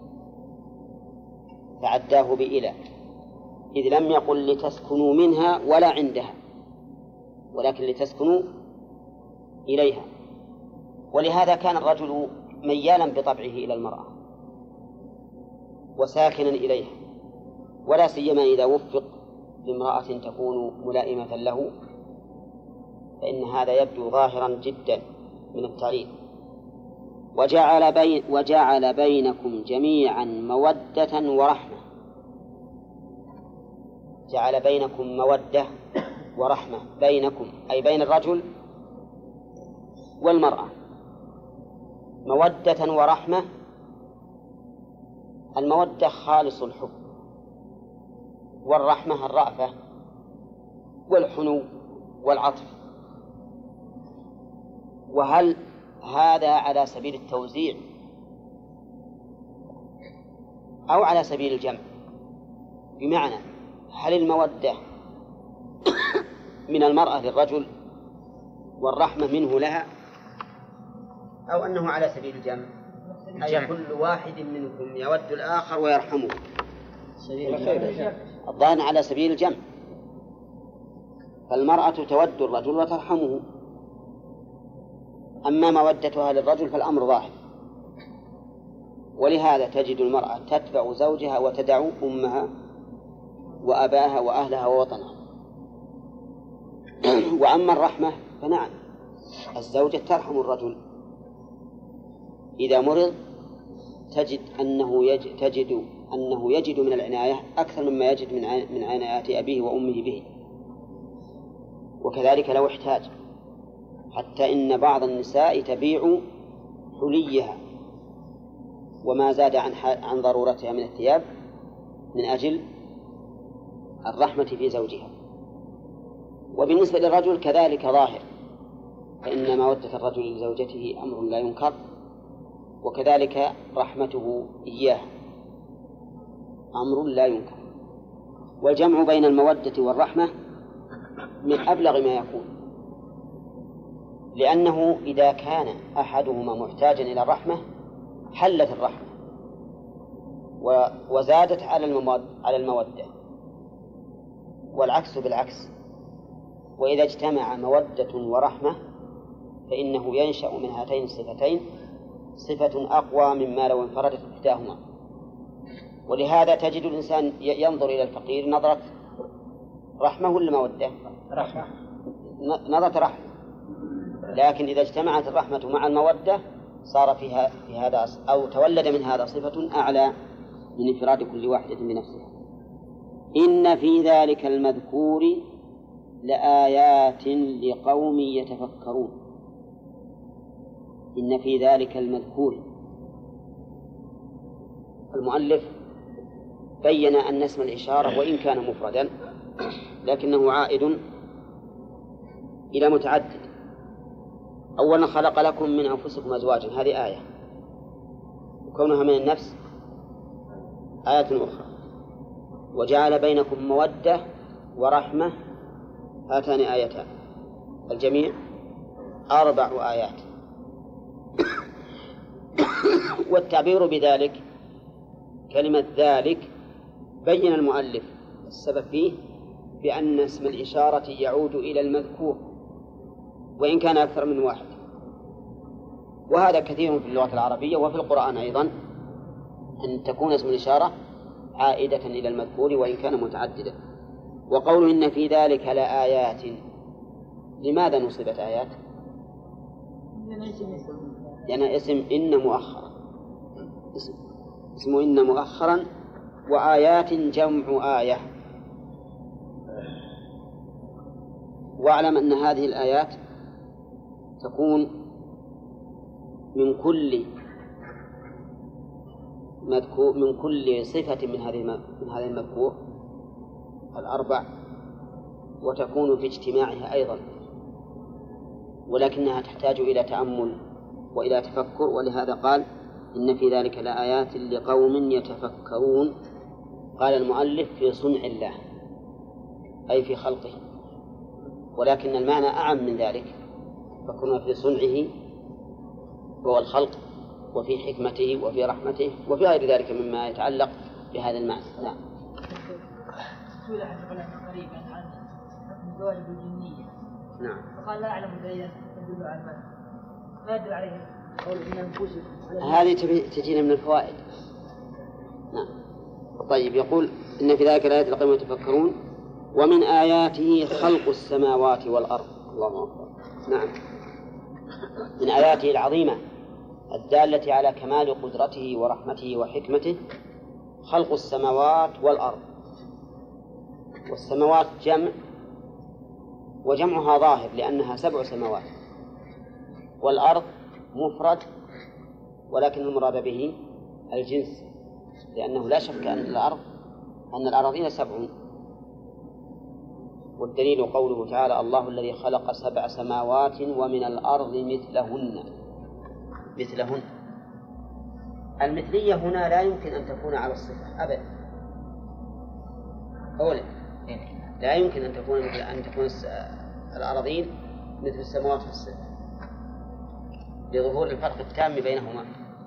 فعداه بإلى، إذ لم يقل لتسكنوا منها ولا عندها، ولكن لتسكنوا إليها. ولهذا كان الرجل ميالا بطبعه إلى المرأة وساكنا إليها، ولا سيما إذا وفق بامرأة تكون ملائمة له، فإن هذا يبدو ظاهرا جدا من التعليل. وجعل بينكم جميعا مودة ورحمة. جعل بينكم مودة ورحمة، بينكم أي بين الرجل والمرأة، مودة ورحمة. المودة خالص الحب، والرحمة الرأفة والحنو والعطف. وهل هذا على سبيل التوزيع أو على سبيل الجمع؟ بمعنى هل المودة من المرأة للرجل والرحمة منه لها، أو أنه على سبيل الجمع، أي كل واحد منكم يود الآخر ويرحمه؟ الظاهر على سبيل الجمع، فالمرأة تود الرجل وترحمه، أما مودتها للرجل فالأمر ظاهر. ولهذا تجد المرأة تتبع زوجها وتدع أمها وأباها وأهلها ووطنها. وأما الرحمة فنعم، الزوجة ترحم الرجل إذا مرض، تجد أنه يجد من العناية أكثر مما يجد من عنايات أبيه وأمه به، وكذلك لو احتاج، حتى إن بعض النساء تبيع حليها وما زاد عن ضرورتها من الثياب من أجل الرحمة في زوجها. وبالنسبة للرجل كذلك ظاهر، فإن مودة الرجل لزوجته أمر لا ينكر، وكذلك رحمته إياه أمر لا ينكر. والجمع بين المودة والرحمة من أبلغ ما يكون، لأنه إذا كان أحدهما محتاجا إلى الرحمة حلت الرحمة وزادت على المودة، والعكس بالعكس. وإذا اجتمع مودة ورحمة فإنه ينشأ من هاتين الصفتين صفة أقوى مما لو انفردت إحداهما. ولهذا تجد الإنسان ينظر إلى الفقير نظرة رحمة ولا مودة؟ رحمة، نظرة رحمة. لكن إذا اجتمعت الرحمة مع المودة صار في هذا أو تولد من هذا صفة أعلى من انفراد كل واحدة بنفسها. إن في ذلك المذكور لآيات لقوم يتفكرون. إن في ذلك المذكور، المؤلف بين أن اسم الإشارة وإن كان مفردا لكنه عائد إلى متعدد. أولا خلق لكم من أنفسكم أزواجا، هذه آية، وكونها من النفس آية أخرى. وجعل بينكم مودة ورحمة، هاتان آيتان، الجميع 4 آيات. والتعبير بذلك كلمة ذلك بين المؤلف السبب فيه بأن اسم الإشارة يعود إلى المذكور وإن كان أكثر من واحد، وهذا كثير في اللغة العربية وفي القرآن أيضا، أن تكون اسم الإشارة عائدة إلى المذكور وإن كان متعددا. وقول إن في ذلك لآيات، لماذا نصبت آيات؟ لأن اسم إن مؤخرا، اسم إن مؤخرا، وآيات جمع آية. واعلم أن هذه الآيات تكون من كل صفة من هذا المذكور 4، وتكون في اجتماعها أيضا، ولكنها تحتاج إلى تأمل وإلى تفكر. ولهذا قال إن في ذلك لآيات لقوم يتفكرون. قال المؤلف في صنع الله أي في خلقه، ولكن المعنى أعم من ذلك، فكنا في صنعه وهو الخلق، وفي حكمته وفي رحمته وفي غير ذلك مما يتعلق بهذا المعنى. نعم. سئل أحد العلماء قريبا عن حكم الزواج بالجنية. نعم. فقال لا أعلم دليلا يدل على المنع، ما يدل عليه هذه تجينا من الفوائد. نعم. طيب يقول إن في ذلك الآيات لقوم يتفكرون ومن آياته خلق السماوات والأرض. الله أكبر. نعم. من آياته العظيمة الدالة على كمال قدرته ورحمته وحكمته خلق السماوات والأرض. والسماوات جمع، وجمعها ظاهر لأنها 7 سماوات، والأرض مفرد ولكن المراد به الجنس، لأنه لا شك أن الأراضين 7. والدليل قوله تعالى الله الذي خلق 7 سماوات ومن الأرض مثلهن. المثلية هنا لا يمكن أن تكون على الصفة أبدا. أولا لا يمكن أن تكون الأراضين مثل السماوات في الصفة لظهور الفرق التام بينهما.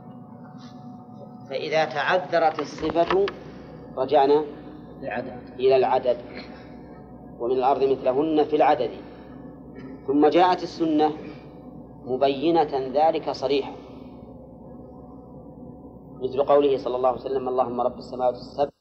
فإذا تعذرت الصفة رجعنا إلى العدد، ومن الأرض مثلهن في العدد. ثم جاءت السنة مبينة ذلك صريحا، مثل قوله صلى الله عليه وسلم اللهم رب السماوات السبع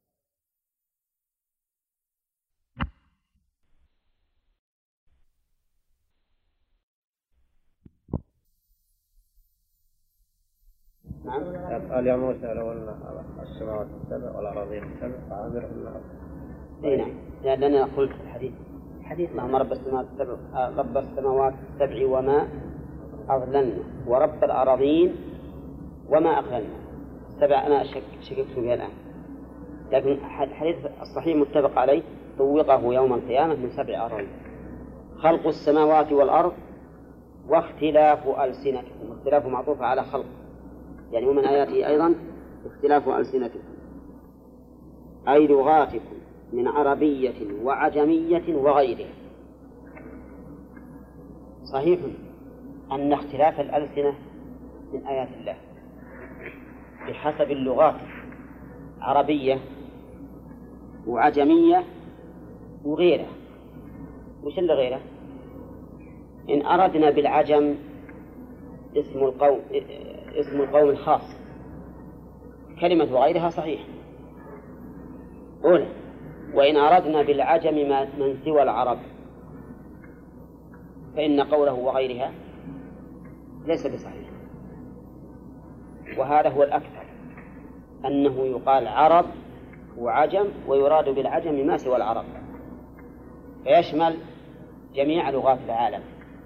قال يا موسى لو أن السماوات السبع والأراضين السبع فأعذرهن. نعم، لأننا قلت في الحديث اللهم رب السماوات السبع وما أضللن ورب الأراضين وما أقللن. 7 أنا شككت فيها الآن، لكن الحديث الصحيح متفق عليه طوقه يوم القيامة من 7 أراضين. خلق السماوات والأرض واختلاف ألسنتكم. اختلاف معطوف على خلق، يعني ومن آياته أيضا اختلاف ألسنتكم أي لغاتكم من عربية وعجمية وغيرها. صحيح أن اختلاف الألسنة من آيات الله بحسب اللغات، عربية وعجمية وغيرها. وش اللي غيره؟ إن أردنا بالعجم اسم القوم الخاص، كلمة غيرها صحيح أولى. وإن أردنا بالعجم من سوى العرب فإن قوله وغيرها ليس بصحيح. وهذا هو الأكثر، أنه يقال عرب وعجم ويراد بالعجم ما سوى العرب، فيشمل جميع لغات العالم.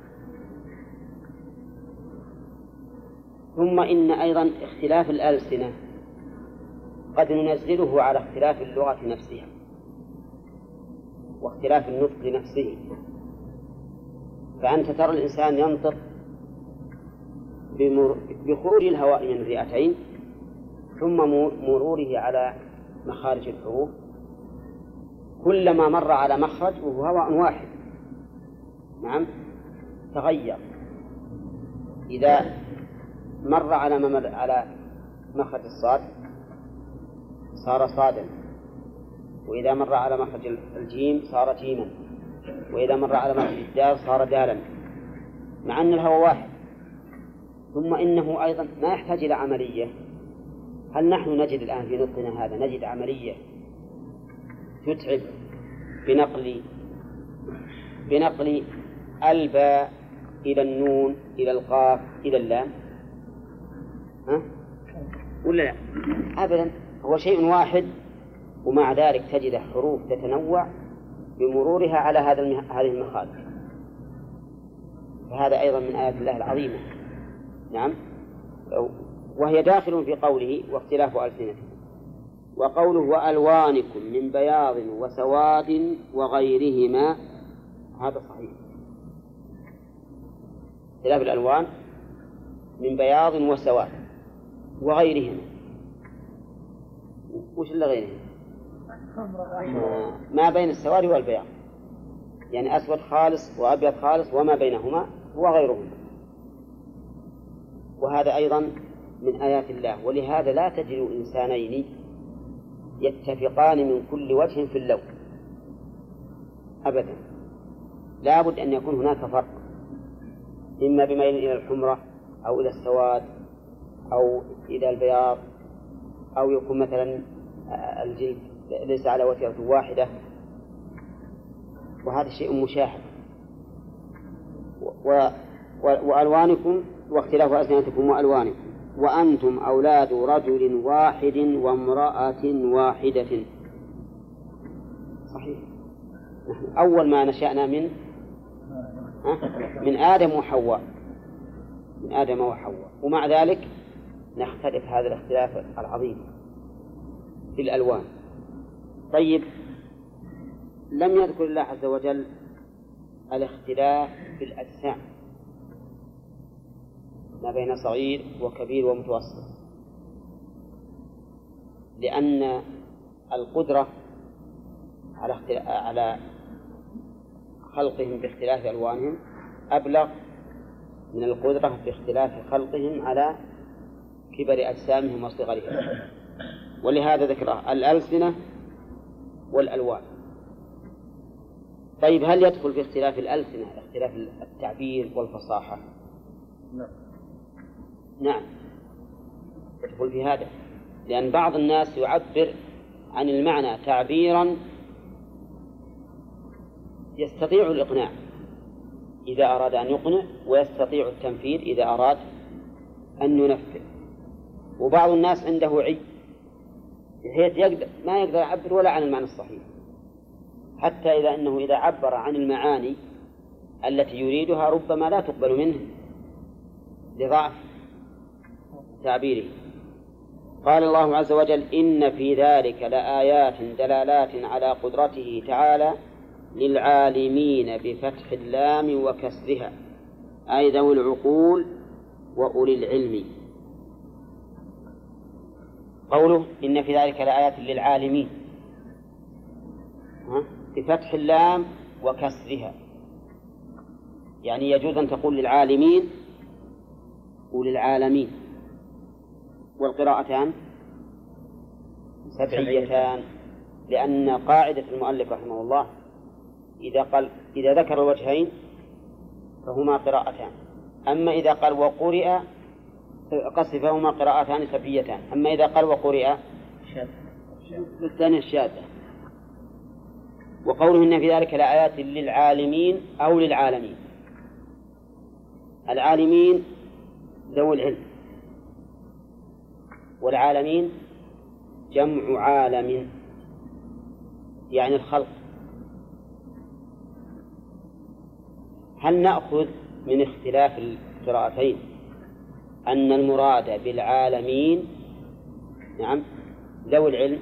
ثم إن أيضا اختلاف الألسنة قد ننزله على اختلاف اللغة نفسها واختلاف النطق نفسه. فأنت ترى الإنسان ينطق بخروج الهواء من الرئتين ثم مروره على مخارج الحروف، كلما مر على مخرج وهو هواء واحد نعم تغير. إذا مر على مخرج الصاد صار صادا، وإذا مر على مخرج الجيم صار جيما، وإذا مر على مخرج الدال صار دالا، مع أن الهواء واحد. ثم إنه أيضا ما يحتاج إلى عملية. هل نحن نجد الآن في نطقنا هذا نجد عملية تتعب بنقل الباء إلى النون إلى القاف إلى اللام؟ ولا لا؟ أبدا، هو شيء واحد، ومع ذلك تجد حروف تتنوع بمرورها على هذه المخارج. فهذا أيضا من آيات الله العظيمة. نعم، وهي داخل في قوله واختلاف ألسنتكم، وقوله وألوانكم من بياض وسواد وغيرهما. هذا صحيح، اختلاف الألوان من بياض وسواد وغيرهما. وش اللي غيرهما؟ ما بين السواد والبياض، يعني أسود خالص وأبيض خالص وما بينهما وغيرهما. وهذا أيضا من آيات الله. ولهذا لا تجد إنسانين يتفقان من كل وجه في اللون أبدا، لا بد أن يكون هناك فرق، إما بميل إلى الحمرة أو إلى السواد أو إلى البياض، أو يكون مثلا الجلد ليس على وتيرة واحدة، وهذا شيء مشاهد. وألوانكم واختلاف ألسنتكم وألوانكم، وأنتم أولاد رجل واحد وامرأة واحدة. صحيح، نحن أول ما نشأنا من آدم وحواء، من آدم وحواء، ومع ذلك نختلف هذا الاختلاف العظيم في الألوان. طيب، لم يذكر الله عز وجل الاختلاف في الأجسام ما بين صغير وكبير ومتوسط، لأن القدرة على خلقهم باختلاف ألوانهم أبلغ من القدرة باختلاف خلقهم على كبر أجسامهم وصغرهم، ولهذا ذكر الألسنة والألوان. طيب، هل يدخل في اختلاف الألسنة اختلاف التعبير والفصاحة؟ نعم، يدخل في هذا، لأن بعض الناس يعبر عن المعنى تعبيرا يستطيع الإقناع إذا أراد أن يقنع، ويستطيع التنفيذ إذا أراد أن ينفذ. وبعض الناس عنده عي بحيث ما يقدر يعبر ولا عن المعنى الصحيح، حتى إذا عبر عن المعاني التي يريدها ربما لا تقبل منه لضعف تعبيره. قال الله عز وجل: إن في ذلك لآيات دلالات على قدرته تعالى للعالمين بفتح اللام وكسرها، أي ذوي العقول وأولي العلم. قوله إن في ذلك لآيات للعالمين بفتح اللام وكسرها، يعني يجوز أن تقول للعالمين وللعالمين، والقراءتان سبعيتان، لأن قاعدة المؤلف رحمه الله إذا ذكر الوجهين فهما قراءتان، أما إذا قال وقرئ فهما قراءتان سبعيتان، أما إذا قال وقرئ الثانية الشاذة. وقوله إن في ذلك لآيات للعالمين أو للعالمين، العالمين ذوي العلم، والعالمين جمع عالم يعني الخلق. هل نأخذ من اختلاف القراءتين أن المراد بالعالمين نعم ذوي العلم،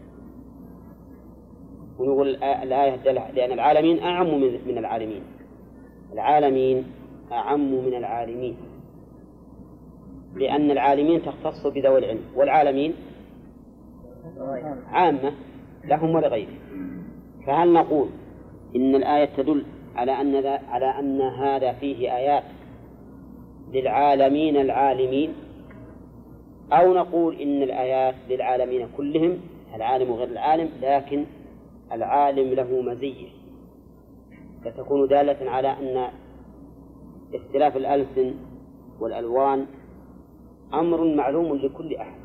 ونقول الآية لأن العالمين أعم من العالمين، العالمين أعم من العالمين، لأن العالمين تختص بذوي العلم، والعالمين عامة لهم ولغيرهم. فهل نقول إن الآية تدل على أن هذا فيه آيات للعالمين العالمين، أو نقول إن الآيات للعالمين كلهم، العالم وغير العالم، لكن العالم له مزية فتكون دالة على أن اختلاف الألسن والألوان أمر معلوم لكل أحد،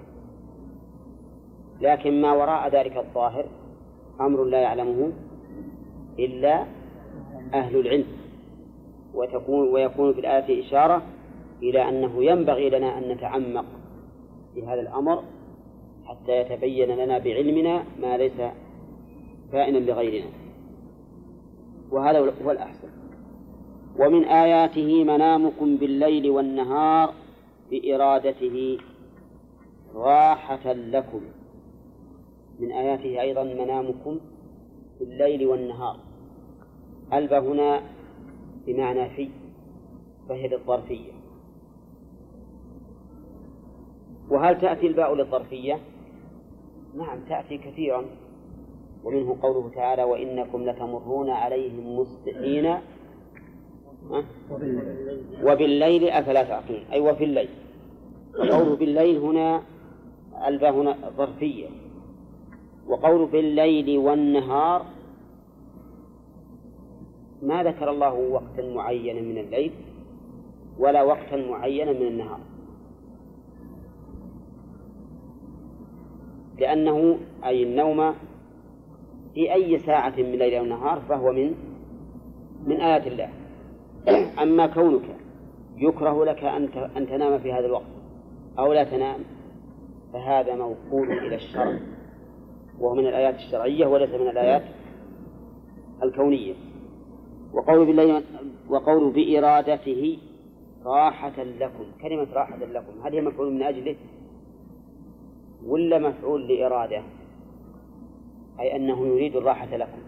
لكن ما وراء ذلك الظاهر أمر لا يعلمه إلا أهل العلم. ويكون في الآية إشارة إلى أنه ينبغي لنا أن نتعمق في هذا الأمر حتى يتبين لنا بعلمنا ما ليس فائنا لغيرنا، وهذا هو الأحسن. ومن آياته منامكم بالليل والنهار بإرادته راحة لكم. من آياته أيضا منامكم بالليل والنهار. الباء هنا بمعنى في، فهي للظرفية. وهل تأتي الباء للظرفية؟ نعم، تأتي كثيرا، ومنه قوله تعالى: وإنكم لتمرون عليهم مصبحين وبالليل أفلا تعقلون، أي وفي الليل. وقوله بالليل هنا الباء هنا ظرفية. وقوله بالليل والنهار ما ذكر الله وقتا معينا من الليل، ولا وقتا معينا من النهار، لأنه أي النوم في أي ساعة من الليل أو النهار فهو من آيات الله. أما كونك يكره لك أن تنام في هذا الوقت أو لا تنام فهذا موكول إلى الشرع، وهو من الآيات الشرعية وليس من الآيات الكونية. وقول بإرادته راحة لكم، كلمة راحة لكم هل هي مفعول من أجله ولا مفعول لإرادة؟ أي أنه يريد الراحة لكم.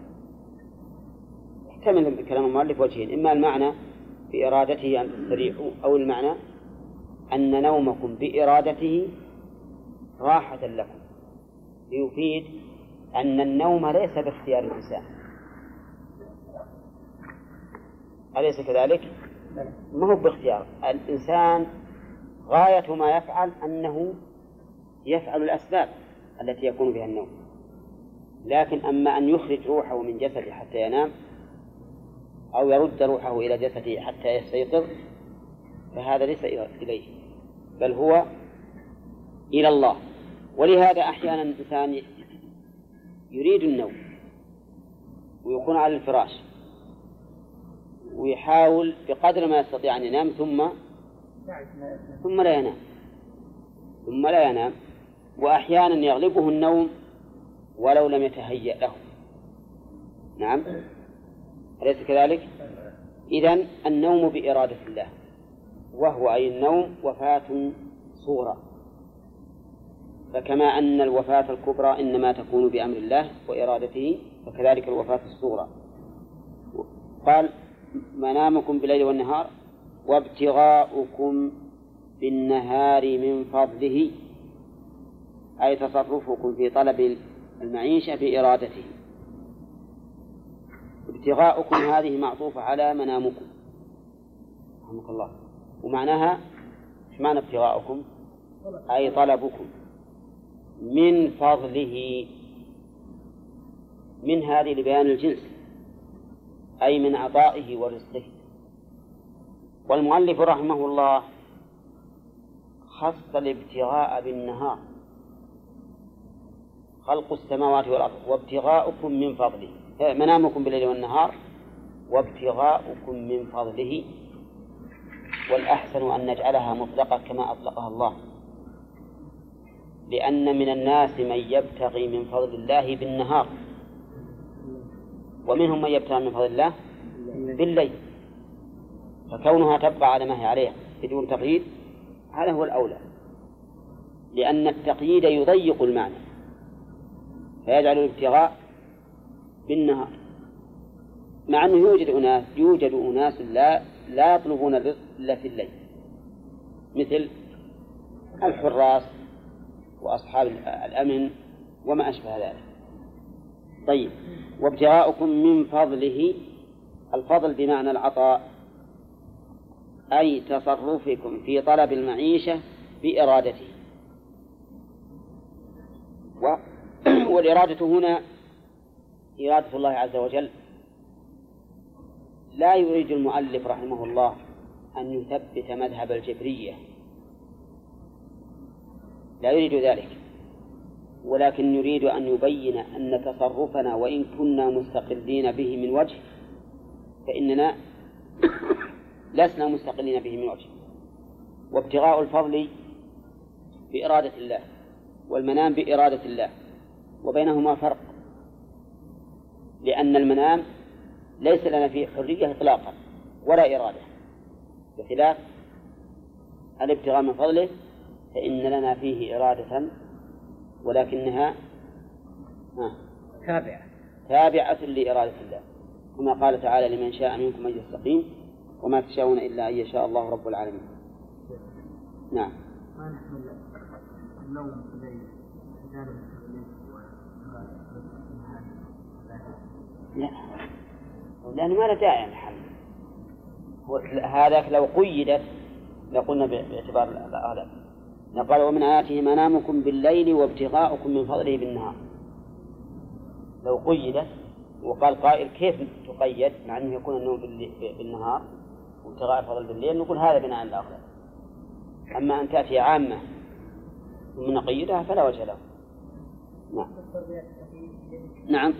احتمل كلام المؤلف وجهين، إما المعنى بإرادته أن تستريحوا، أو المعنى أن نومكم بإرادته راحة لكم، ليفيد أن النوم ليس باختيار الإنسان. أليس كذلك؟ ما هو باختيار الإنسان، غاية ما يفعل أنه يفعل الأسباب التي يكون بها النوم، لكن أما أن يخرج روحه من جسده حتى ينام أو يرد روحه إلى جسده حتى يستيقظ فهذا ليس إليه، بل هو إلى الله. ولهذا أحيانا الإنسان يريد النوم ويكون على الفراش ويحاول بقدر ما يستطيع أن ينام ثم لا ينام، وأحيانا يغلبه النوم ولو لم يتهيأ له. نعم، أليس كذلك؟ إذن النوم بإرادة الله، وهو أي النوم وفاة صغرى، فكما أن الوفاة الكبرى إنما تكون بأمر الله وإرادته فكذلك الوفاة الصغرى. قال منامكم بالليل والنهار وابتغاؤكم بالنهار من فضله، أي تصرفكم في طلب المعيشة بإرادته. ابتغاؤكم هذه معطوفة على منامكم رحمك الله، ومعناها إيش معنى ابتغاؤكم؟ أي طلبكم من فضله، من هذه لبيان الجنس أي من عطائه ورزقه. والمؤلف رحمه الله خص الابتغاء بالنهار، خلق السماوات والأرض، وابتغاؤكم من فضله، منامكم بالليل والنهار وابتغاؤكم من فضله. والأحسن أن نجعلها مطلقة كما أطلقها الله، لأن من الناس من يبتغي من فضل الله بالنهار، ومنهم من يبتغي من فضل الله بالليل، فكونها تبقى على ما هي عليه بدون تقييد هذا هو الأولى، لأن التقييد يضيق المعنى فيجعل الابتغاء بالنهار، مع أنه يوجد أناس لا يطلبون الرزق إلا في الليل، مثل الحراس وأصحاب الأمن وما أشبه ذلك. طيب، وابتغاؤكم من فضله، الفضل بمعنى العطاء، أي تصرفكم في طلب المعيشة بإرادته. والإرادة هنا إرادة الله عز وجل، لا يريد المؤلف رحمه الله أن يثبت مذهب الجبرية، لا يريد ذلك، ولكن يريد أن يبين أن تصرفنا وإن كنا مستقلين به من وجه فإننا لسنا مستقلين به من وجه. وابتغاء الفضل بإرادة الله والمنام بإرادة الله، وبينهما فرق، لأن المنام ليس لنا فيه حرية إطلاقا ولا إرادة، بخلاف الابتغاء من فضله فإن لنا فيه إرادة ولكنها تابعة لإرادة الله، كما قال تعالى لمن شاء منكم أن يستقيم وما تشاءون إلا أن يشاء الله رب العالمين. نعم. ما نحمل النوم في الليل جانب لا، لأنه ما له داعي الحمل، هذا لو قيدت لقلنا باعتبار الأغلب، قال ومن آياته منامكم بالليل وابتغاؤكم من فضله بالنهار. لو قيدت وقال قائل كيف تقيد مع أنه يكون النوم بالنهار؟ وابتغاء الفضل بالليل نقول هذا بناء الأغلب. أما أن تأتي عامة ثم نقيدها فلا وجه له. نعم. نعم.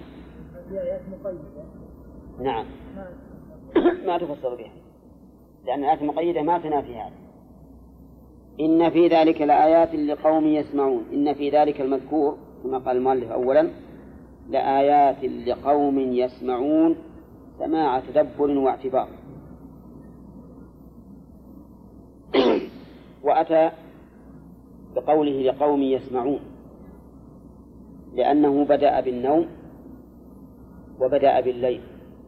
نعم. ما تفسر بها لأن الآيات المقيدة ما تنافي هذا. إن في ذلك لآيات لقوم يسمعون. إن في ذلك المذكور كما قال المؤلف أولا لآيات لقوم يسمعون سماع تدبر واعتبار. وأتى بقوله لقوم يسمعون لأنه بدأ بالنوم وبدأ بالليل،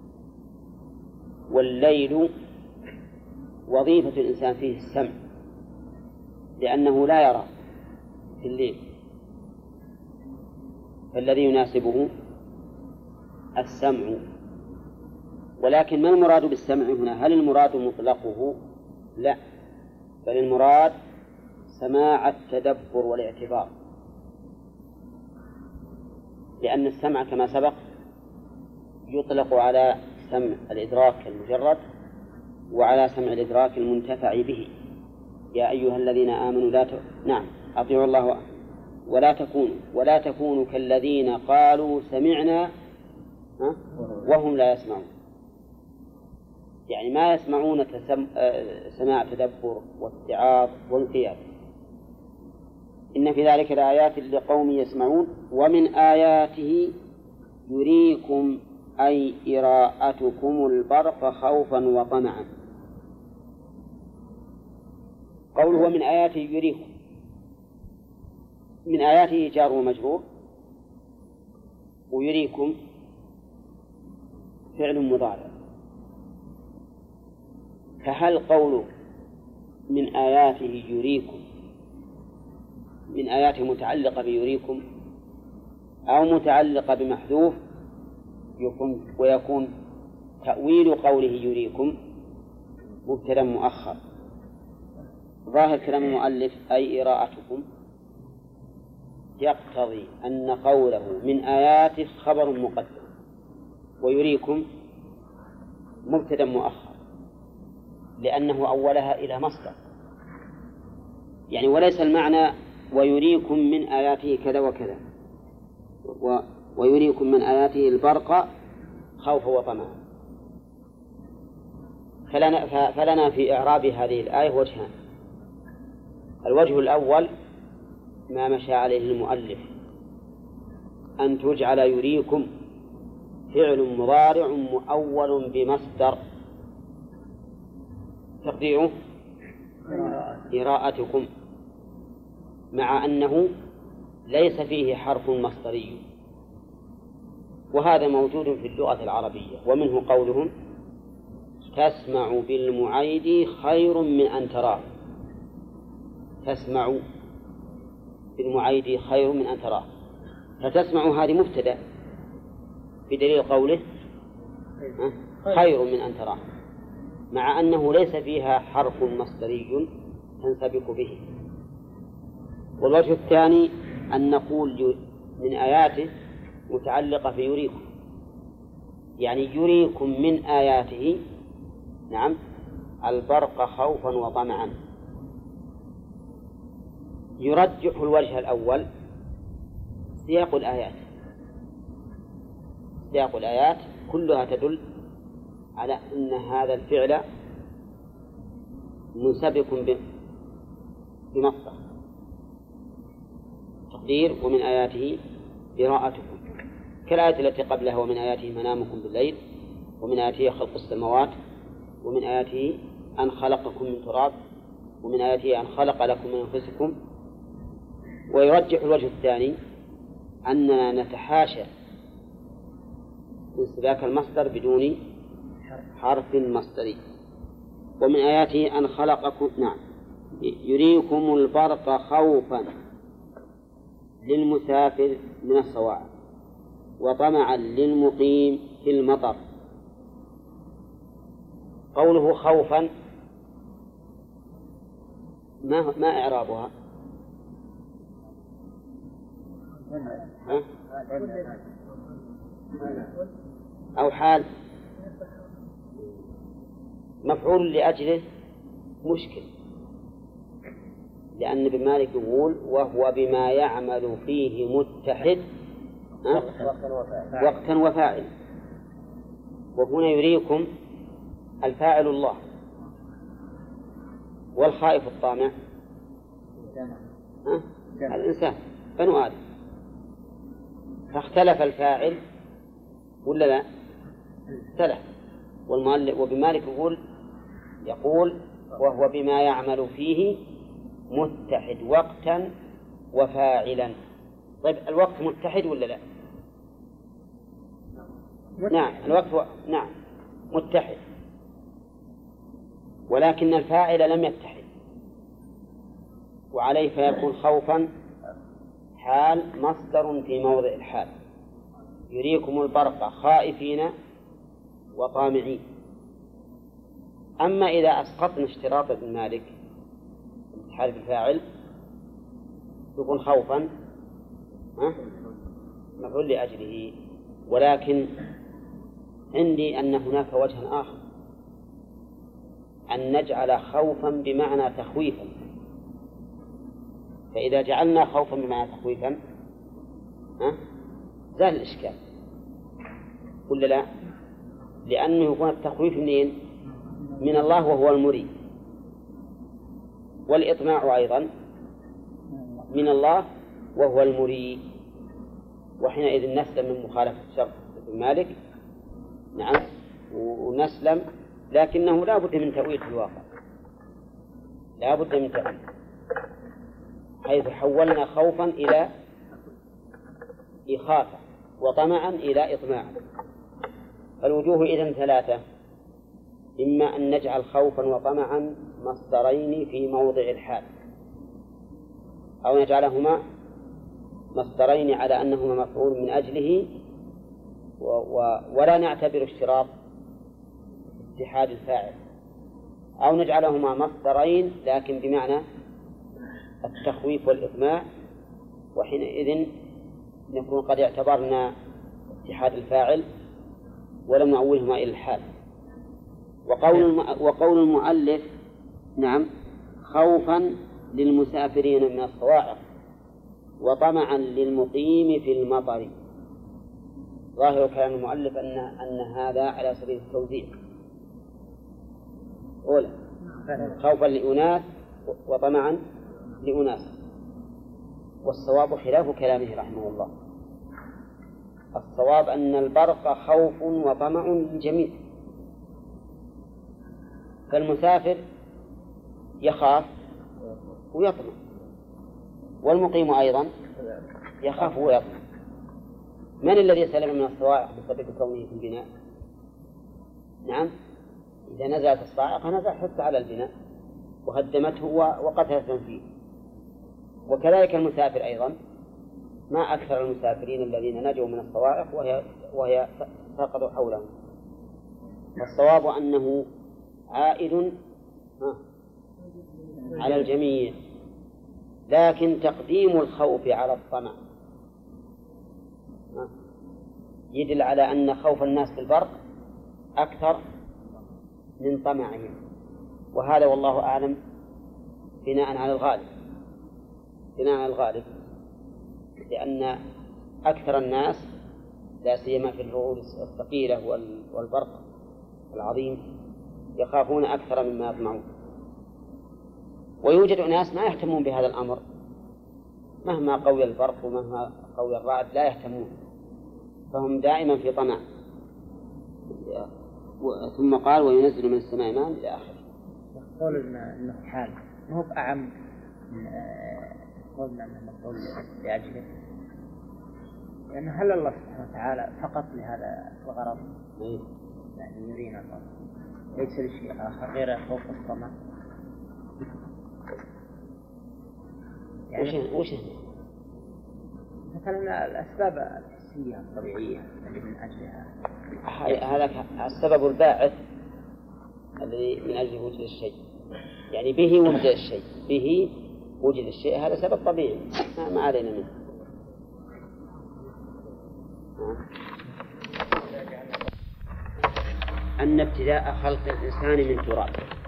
والليل وظيفة الإنسان فيه السمع لأنه لا يرى في الليل، فالذي يناسبه السمع. ولكن ما المراد بالسمع هنا؟ هل المراد مطلقه؟ لا، بل المراد سماع التدبر والاعتبار، لأن السمع كما سبق يطلق على سمع الإدراك المجرد وعلى سمع الإدراك المنتفع به. يا أيها الذين آمنوا نعم أطيعوا الله ولا تكونوا كالذين قالوا سمعنا وهم لا يسمعون، يعني ما يسمعون سماع تدبر واتعاظ وانقياد. إن في ذلك لآيات لقوم يسمعون. ومن آياته يريكم أي إراءتكم البرق خوفا وطمعا. قوله ومن آياته يريكم، من آياته جار ومجرور، ويريكم فعل مضارع، فهل قوله من آياته يريكم من آياته متعلقة بيريكم أو متعلقة بمحذوف ويكون تأويل قوله يريكم مبتدأ مؤخر؟ ظاهر كلام المؤلف أي إراءتكم يقتضي أن قوله من آياته خبر مقدم ويريكم مبتدأ مؤخر، لأنه أولها إلى مصدر، يعني وليس المعنى ويريكم من آياته كذا وكذا، ويريكم من آياته البرق خوفا وطمعا. فلنا في إعراب هذه الآية وجهان. الوجه الأول ما مشى عليه المؤلف، أن تجعل يريكم فعل مضارع مؤول بمصدر تقديره إراءتكم، مع أنه ليس فيه حرف مصدري، وهذا موجود في اللغة العربية. ومنه قولهم تسمع بالمعيد خير من أن تراه. تسمع بالمعيد خير من أن تراه، فتسمع هذه مبتدأ بدليل قوله خير من أن تراه، مع أنه ليس فيها حرف مصدري تنسبق به. والوجه الثاني أن نقول من آياته متعلقة في يريكم، يعني يريكم من آياته نعم البرق خوفا وطمعا. يرجح الوجه الأول سياق الآيات كلها تدل على أن هذا الفعل منسبق بمصدر تقدير ومن آياته إراءتكم، كالآية التي قبلها ومن آياته منامكم بالليل، ومن آياته خلق السماوات، ومن آياته أن خلقكم من تراب، ومن آياته أن خلق لكم من أنفسكم. ويرجح الوجه الثاني أننا نتحاشى انسباك المصدر بدون حرف مصدري. ومن آياته أن خلقكم يريكم البرق خوفا للمسافر من الصواعق وطمعا للمقيم في المطر. قوله خوفا ما إعرابها؟ أو حال مفعول لأجله مشكل، لأن ابن مالك يقول وهو بما يعمل فيه متحد وقتا وفاعل، وهنا يريكم الفاعل الله والخائف الطامع الإنسان بنو آدم، فاختلف الفاعل ولا لا؟ اختلف. والمؤلف وابن مالك يقول وهو بما يعمل فيه متحد وقتا وفاعلا. طيب الوقت متحد ولا لا؟ نعم الوقت نعم متحد، ولكن الفاعل لم يتحد، وعليه فيكون خوفا حال مصدر في موضع الحال. يريكم البرق خائفين وطامعين. أما إذا أسقطنا اشتراط ابن مالك الاتحاد بالفاعل يكون خوفا مفعول لأجله. ولكن عندي أن هناك وجه آخر، أن نجعل خوفا بمعنى تخويفا، فإذا جعلنا خوفا بمعنى تخويفا زال الإشكال ولا لا؟ لأنه يكون التخويف منين؟ من الله وهو المريد، والإطماع أيضا من الله وهو المريد، وحينئذ نسلم من مخالفة شرط ابن مالك. نعم ونسلم، لكنه لا بد من تأويل في الواقع، لا بد من تأويل، حيث حولنا خوفا إلى إخافة وطمعا إلى إطماع. فالوجوه إذن ثلاثة: إما أن نجعل خوفا وطمعا مصدرين في موضع الحال، أو نجعلهما مصدرين على أنهما مفعول من أجله ولا نعتبر اشتراط اتحاد الفاعل، أو نجعلهما مصدرين لكن بمعنى التخويف والإطماع، وحينئذ نكون قد اعتبرنا اتحاد الفاعل ولم نعولهما إلى الحال. وقول المؤلف نعم خوفا للمسافرين من الصواعق وطمعا للمقيم في المطر. ظاهر كلام المؤلف أن هذا على سبيل التوزيع، أولا خوفا لأناس وطمعا لأناس، والصواب خلاف كلامه رحمه الله. الصواب أن البرق خوف وطمع للجميع، فالمسافر يخاف ويطمع، والمقيم أيضا يخاف ويطمع. من الذي سلم من الصواعق بسبب كونه في البناء؟ نعم، إذا نزلت الصاعقة نزلت على البناء وهدمته وقتلت من فيه. وكذلك المسافر أيضا، ما أكثر المسافرين الذين نجوا من الصواعق وهي ترقد حولهم. فالصواب أنه عائد على الجميع، لكن تقديم الخوف على الطمع يدل على أن خوف الناس بالبرق أكثر من طمعهم، وهذا والله أعلم بناء على الغالب، لأن أكثر الناس لا سيما في الرعود الثقيلة والبرق العظيم يخافون أكثر مما يطمعون. ويوجد ناس ما يهتمون بهذا الأمر، مهما قوي البرق ومهما قوي الرعد لا يهتمون، فهم دائما في طمع. ثم قال وينزل من السماء ماء إلى آخره. قول إنه حال ما هو أعم من قولنا أنه مفعول لأجله، لأن هل الله سبحانه وتعالى فقط لهذا الغرض يعني يرينا الله، ليس لشيء آخر غير خوف الطمع؟ يعني وش مثلا الأسباب الحسية الطبيعية التي من أجلها هذا السبب الباعث الذي من أجل وجود الشيء، يعني به وجد الشيء، به وجد الشيء، هذا سبب طبيعي ما علينا منه. أن ابتداء خلق الإنسان من تراب،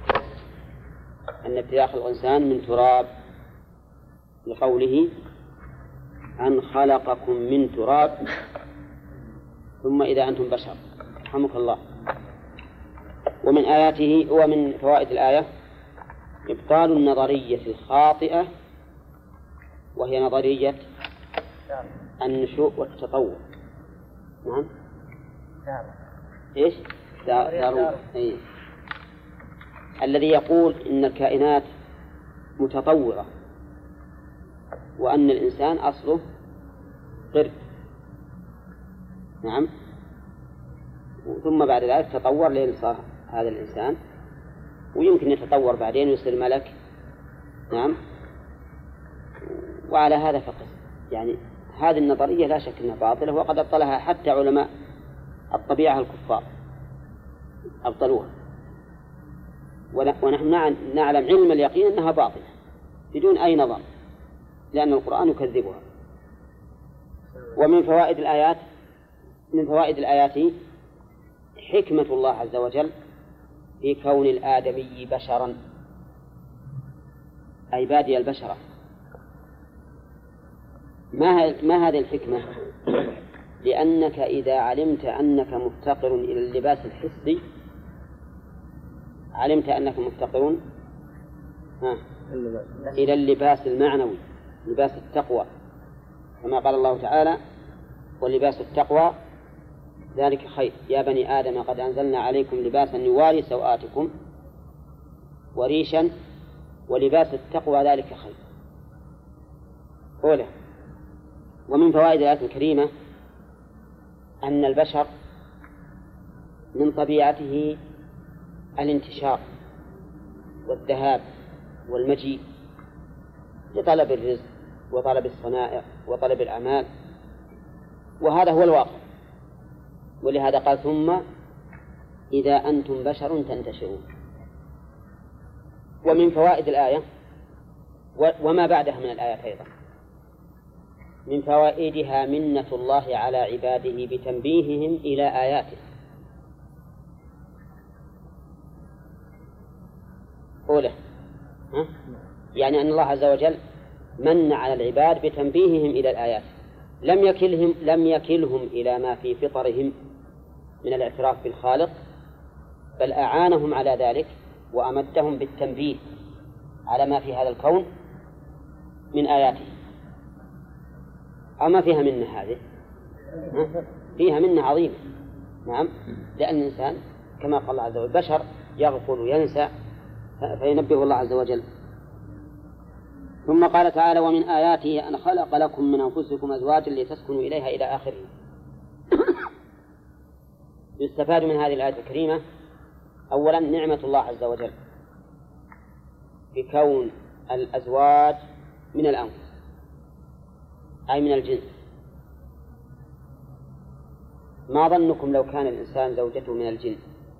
أن ابتداء خلق الإنسان من تراب، لقوله أن خلقكم من تراب ثم إذا أنتم بشر. رحمك الله. ومن آياته ومن فوائد الآية إبطال النظرية الخاطئة، وهي نظرية النشوء والتطور. نعم. إيش؟ دارون. إيه. الذي يقول إن الكائنات متطورة وأن الإنسان أصله قرد. نعم. ثم بعد ذلك تطور لين صار هذا الإنسان، ويمكن يتطور بعدين ويصير ملك. نعم. وعلى هذا فقط، يعني هذه النظرية لا شك أنها باطلة، وقد أبطلها حتى علماء الطبيعة الكفار أبطلوها، ونحن نعلم علم اليقين أنها باطلة بدون أي نظر، لأن القرآن يكذبها. ومن فوائد الآيات، من فوائد الآيات حكمة الله عز وجل في كون الآدمي بشرا، أي بادي البشرة. ما هذه الحكمة؟ لأنك إذا علمت أنك مفتقر إلى اللباس الحسي علمت أنك مفتقر إلى اللباس المعنوي، لباس التقوى، كما قال الله تعالى: ولباس التقوى ذلك خير يا بني آدم قد أنزلنا عليكم لباسا يواري سوآتكم وريشا ولباس التقوى ذلك خير. أولى. ومن فوائد الآية الكريمة أن البشر من طبيعته الانتشار والذهاب والمجيء لطلب الرزق وطلب الصنائع وطلب الأعمال، وهذا هو الواقع. ولهذا قال: ثم إذا أنتم بشر تنتشرون. ومن فوائد الآية وما بعدها من الآيات أيضا، من فوائدها منة الله على عباده بتنبيههم إلى آياته. أولى، يعني أن الله عز وجل من على العباد بتنبيههم إلى الآيات، لم يكلهم إلى ما في فطرهم من الاعتراف بالخالق، بل أعانهم على ذلك وأمدهم بالتنبيه على ما في هذا الكون من آياته. أما فيها منة هذه؟ فيها منة عظيمة. نعم، لأن الإنسان كما قال الله عز وجل بشر يغفل وينسى، فينبه الله عز وجل. ثم قال تعالى: ومن آياته أن خلق لكم من أنفسكم أزواجا لتسكنوا إليها إلى آخره. يستفاد من هذه الآية الكريمة أولا نعمة الله عز وجل بكون الأزواج من الأنفس، أي من الجنس. ما ظنكم لو كان الإنسان زوجته من الجن؟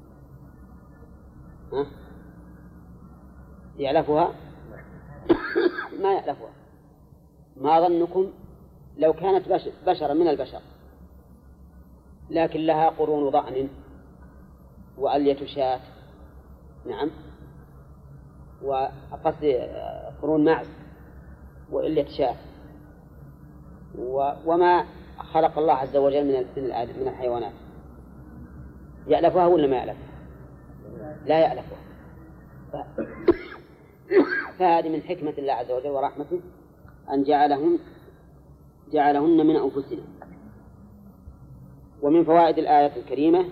يعلفها؟ ما يعلفها. ما ظنكم لو كانت بشرا من البشر لكن لها قرون ضأن وألية شاة، نعم، وقصد قرون معز وألية شاة، وما خلق الله عز وجل من الحيوانات، يعلفها ولا ما يعلفها؟ لا يعلفها. فهذه من حكمة الله عز وجل ورحمته أن جعلهن من أنفسنا. ومن فوائد الآية الكريمة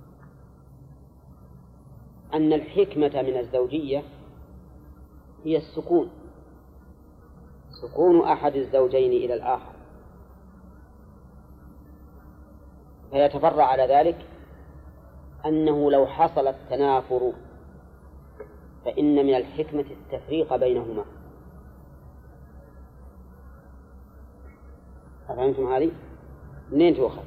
أن الحكمة من الزوجية هي السكون، سكون أحد الزوجين إلى الآخر، فيتفرع على ذلك أنه لو حصل التنافر فإن من الحكمة التفريق بينهما. أفهمتم هذه؟ منين تؤخذ؟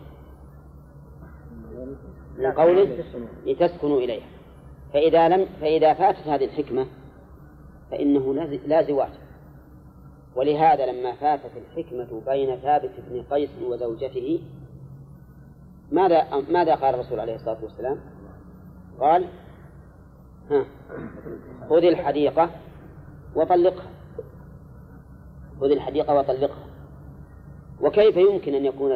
من قوله لتسكنوا إليها. فإذا فاتت هذه الحكمة فإنه لا زواج. ولهذا لما فاتت الحكمة بين ثابت بن قيس وزوجته ماذا قال الرسول عليه الصلاة والسلام؟ قال خذ الحديقة وطلقها، خذ الحديقة وطلقها. وكيف يمكن أن يكون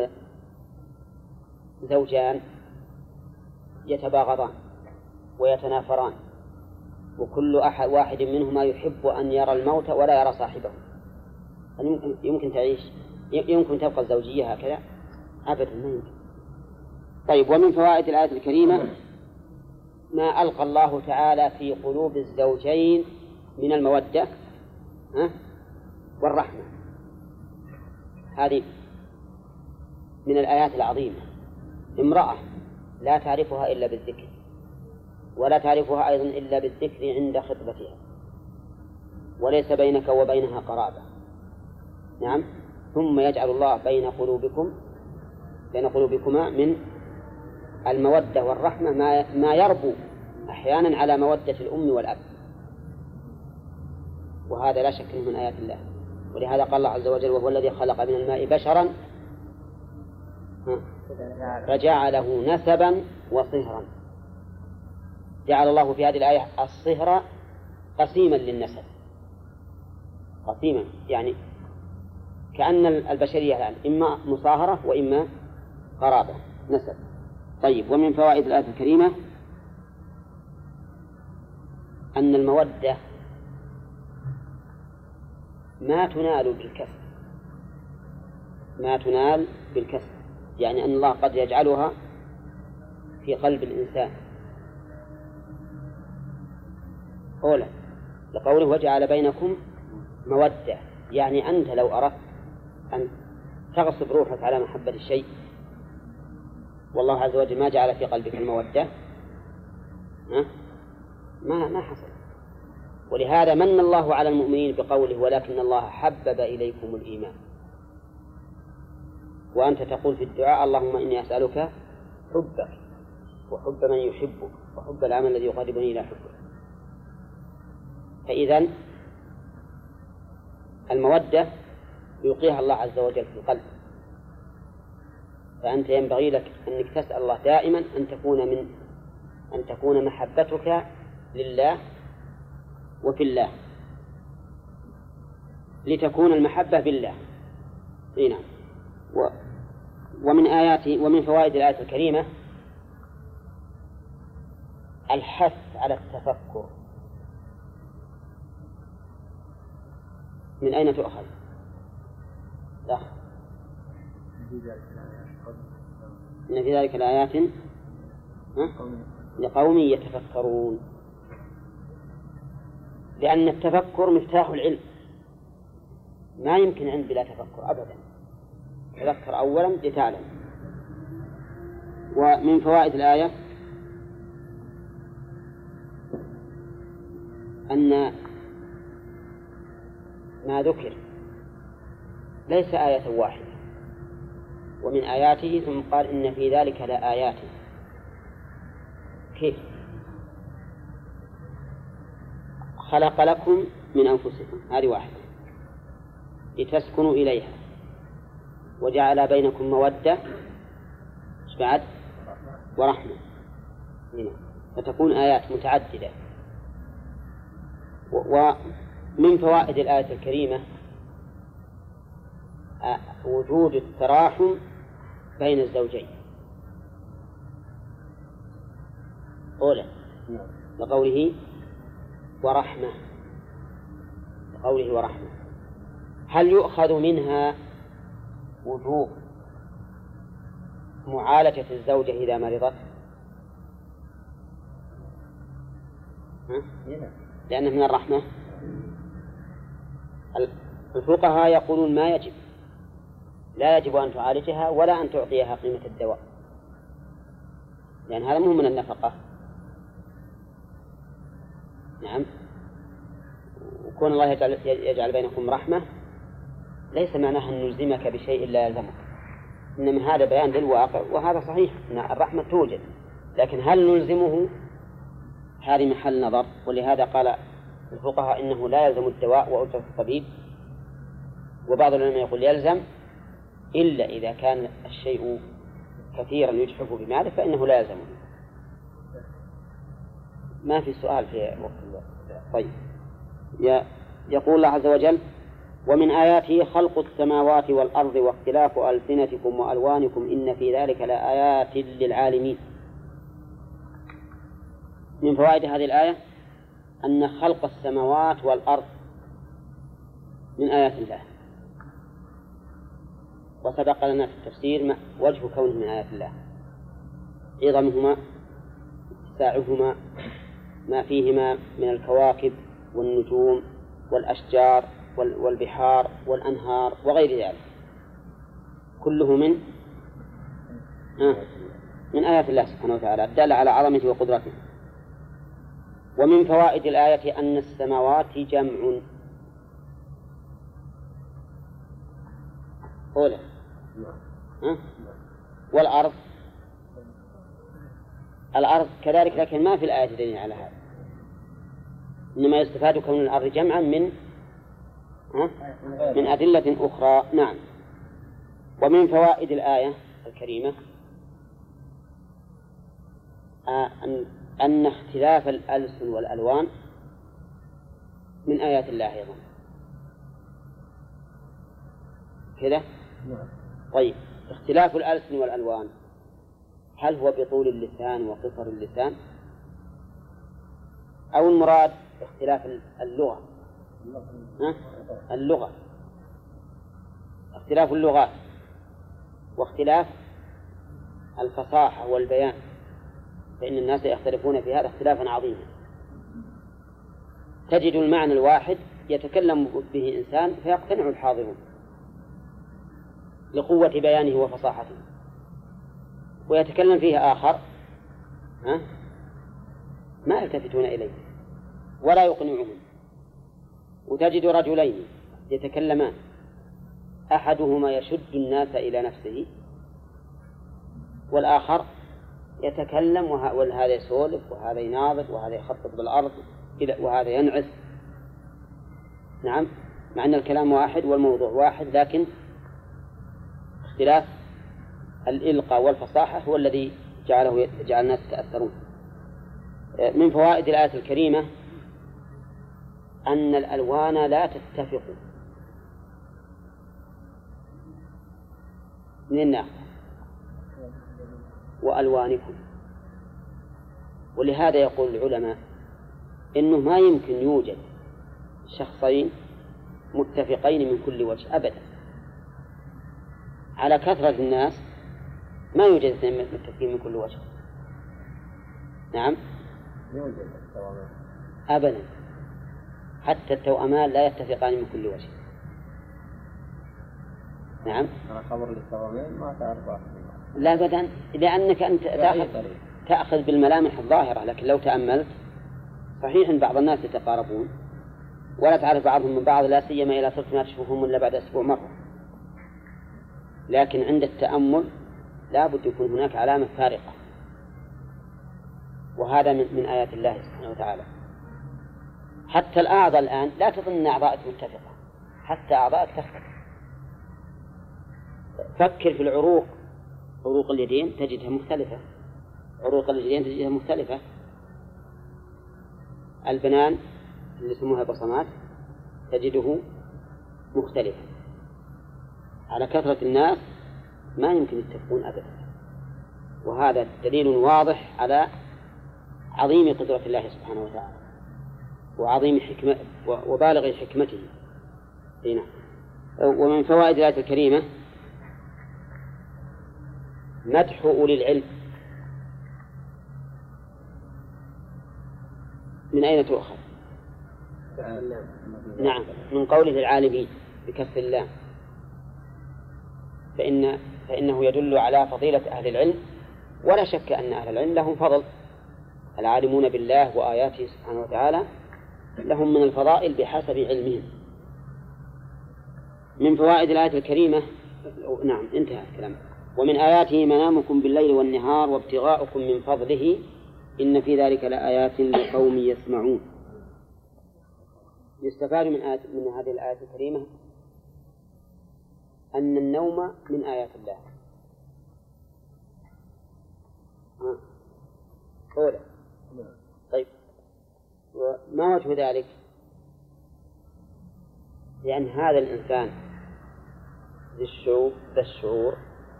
زوجان يتباغضان ويتنافران وكل واحد منهما يحب أن يرى الموت ولا يرى صاحبه؟ يمكن تعيش؟ يمكن تبقى الزوجية هكذا؟ أبدا ما يمكن. طيب، ومن فوائد الآية الكريمة ما ألقى الله تعالى في قلوب الزوجين من المودة والرحمة. هذه من الآيات العظيمة. امرأة لا تعرفها إلا بالذكر، ولا تعرفها أيضا إلا بالذكر عند خطبتها، وليس بينك وبينها قرابة. نعم. ثم يجعل الله بين قلوبكما من المودة والرحمة ما يربو أحيانا على مودة الأم والأب، وهذا لا شك من آيات الله. ولهذا قال الله عز وجل: وهو الذي خلق من الماء بشرا فجعله نسبا وصهرا. جعل الله في هذه الآية الصهر قسيما للنسب، قسيما يعني كأن البشرية الآن إما مصاهرة وإما قرابة نسب. طيب، ومن فوائد الآية الكريمة أن المودة ما تنال بالكسب، ما تنال بالكسب، يعني أن الله قد يجعلها في قلب الإنسان. أولا لقوله: وجعل بينكم مودة، يعني أنت لو أردت أن تغصب روحك على محبة الشيء والله عز وجل ما جعل في قلبك المودة ما حصل. ولهذا من الله على المؤمنين بقوله: ولكن الله حبب إليكم الإيمان. وأنت تقول في الدعاء: اللهم إني أسألك حبك وحب من يحبك وحب العمل الذي يقربني إلى حبك. فإذن المودة يلقيها الله عز وجل في القلب، فأنت ينبغي لك أنك تسأل الله دائما أن تكون محبتك لله وفي الله، لتكون المحبة بالله. نعم. ومن فوائد الآية الكريمة الحث على التفكر. من أين تؤخذ؟ لا. إن في ذلك الآيات لقوم يتفكرون، لأن التفكر مفتاح العلم، ما يمكن علم بلا تفكر أبدا. تذكر أولا لتعلم. ومن فوائد الآية أن ما ذكر ليس آية واحدة، ومن آياته ثم قال: إن في ذلك لآيات. كيف؟ خلق لكم من أنفسكم، هذه واحدة، لتسكنوا إليها، وجعل بينكم مودة بعد ورحمة، فتكون آيات متعددة. ومن فوائد الآية الكريمة وجود التراحم بين الزوجين. أولا لقوله ورحمة، هل يؤخذ منها وجوب معالجة الزوجة إذا مرضت؟ لأنه من الرحمة. الفقهاء يقولون ما يجب، لا يجب أن تعالجها ولا أن تعطيها قيمة الدواء، لأن هذا مهم من النفقة. نعم. وكون الله يجعل بينكم رحمة ليس معناه أن نلزمك بشيء لا يلزمك، إنما هذا بيان للواقع، وهذا صحيح أن الرحمة توجد، لكن هل نلزمه؟ هذه محل نظر. ولهذا قال الفقهاء إنه لا يلزم الدواء وأجرة الطبيب، وبعض العلماء يقول يلزم إلا إذا كان الشيء كثيرا يجحف بماله فإنه لا يلزمه. ما في سؤال في وقت الله. طيب يقول الله عز وجل ومن آياته خلق السماوات والأرض واختلاف ألسنتكم وألوانكم إن في ذلك لآيات للعالمين. من فوائد هذه الآية أن خلق السماوات والأرض من آيات الله، وسبق لنا في التفسير وجه كونه من آيات الله: عظمهما، اتساعهما، ما فيهما من الكواكب والنجوم والأشجار والبحار والأنهار وغير ذلك، كله من آيات الله سبحانه وتعالى الدالة على عظمته وقدرته. ومن فوائد الآية أن السماوات جمع أولى، والأرض كذلك، لكن ما في الآية دليل على هذا، إنما يستفاد كون الأرض جمعا من أدلة أخرى. نعم. ومن فوائد الآية الكريمة أن اختلاف الألسن والألوان من آيات الله أيضا كذا. طيب، اختلاف الألسن والألوان هل هو بطول اللسان وقصر اللسان، أو المراد اختلاف اللغة؟ اللغة، اختلاف اللغات واختلاف الفصاحة والبيان، فإن الناس يختلفون في هذا اختلافا عظيما. تجد المعنى الواحد يتكلم به إنسان فيقتنع الحاضرون لقوة بيانه وفصاحته، ويتكلم فيه آخر ما يلتفتون إليه ولا يقنعهم. وتجد رجلين يتكلمان، أحدهما يشد الناس إلى نفسه والآخر يتكلم وهذا يسولف وهذا يناظر وهذا يخطط بالأرض وهذا ينعس. نعم، مع أن الكلام واحد والموضوع واحد، لكن اختلاف الإلقاء والفصاحة هو الذي جعل الناس يتأثرون. من فوائد الآية الكريمة أن الألوان لا تتفق من الناس وألوانكم، ولهذا يقول العلماء إنه ما يمكن يوجد شخصين متفقين من كل وجه أبدا. على كثرة الناس ما يوجد اثنين متفقين من كل وجه. نعم، يوجد أبدا، حتى التوأمان لا يتفقان من كل وجه. نعم، أنا خبر للتوأمان ما تعرف واحد. لا أبدا، لأنك أنت تأخذ بالملامح الظاهرة، لكن لو تأملت صحيح أن بعض الناس يتقاربون ولا تعرف بعضهم من بعض، لا سيما إذا صرت ما تشوفهم إلا بعد أسبوع مرة، لكن عند التأمل لا بد يكون هناك علامة فارقة، وهذا من آيات الله سبحانه وتعالى. حتى الأعضاء الآن لا تظن أعضاءك متفقة، حتى أعضاءك تختلف. فكر في العروق، عروق اليدين تجدها مختلفة، عروق الرجلين تجدها مختلفة، البنان اللي يسموها بصمات تجده مختلفة. على كثرة الناس ما يمكن يتفقون أبدا، وهذا دليل واضح على عظيم قدرة الله سبحانه وتعالى وعظيم حكمة وبالغ حكمته. هنا ومن فوائد الآية الكريمة مدح أولي العلم. من أين تؤخذ؟ نعم، من قوله العالمين بكسر اللام، فإنه يدل على فضيلة أهل العلم، ولا شك أن أهل العلم لهم فضل، العالمون بالله وآياته سبحانه وتعالى لهم من الفضائل بحسب علمهم. من فوائد الآية الكريمة، نعم انتهى الكلام. ومن آياته منامكم بالليل والنهار وابتغاؤكم من فضله إن في ذلك لآيات لقوم يسمعون. يستفاد من هذه الآية الكريمة أن النوم من آيات الله. أولى. طيب، ما وجه ذلك؟ لأن هذا الإنسان ذا الشعور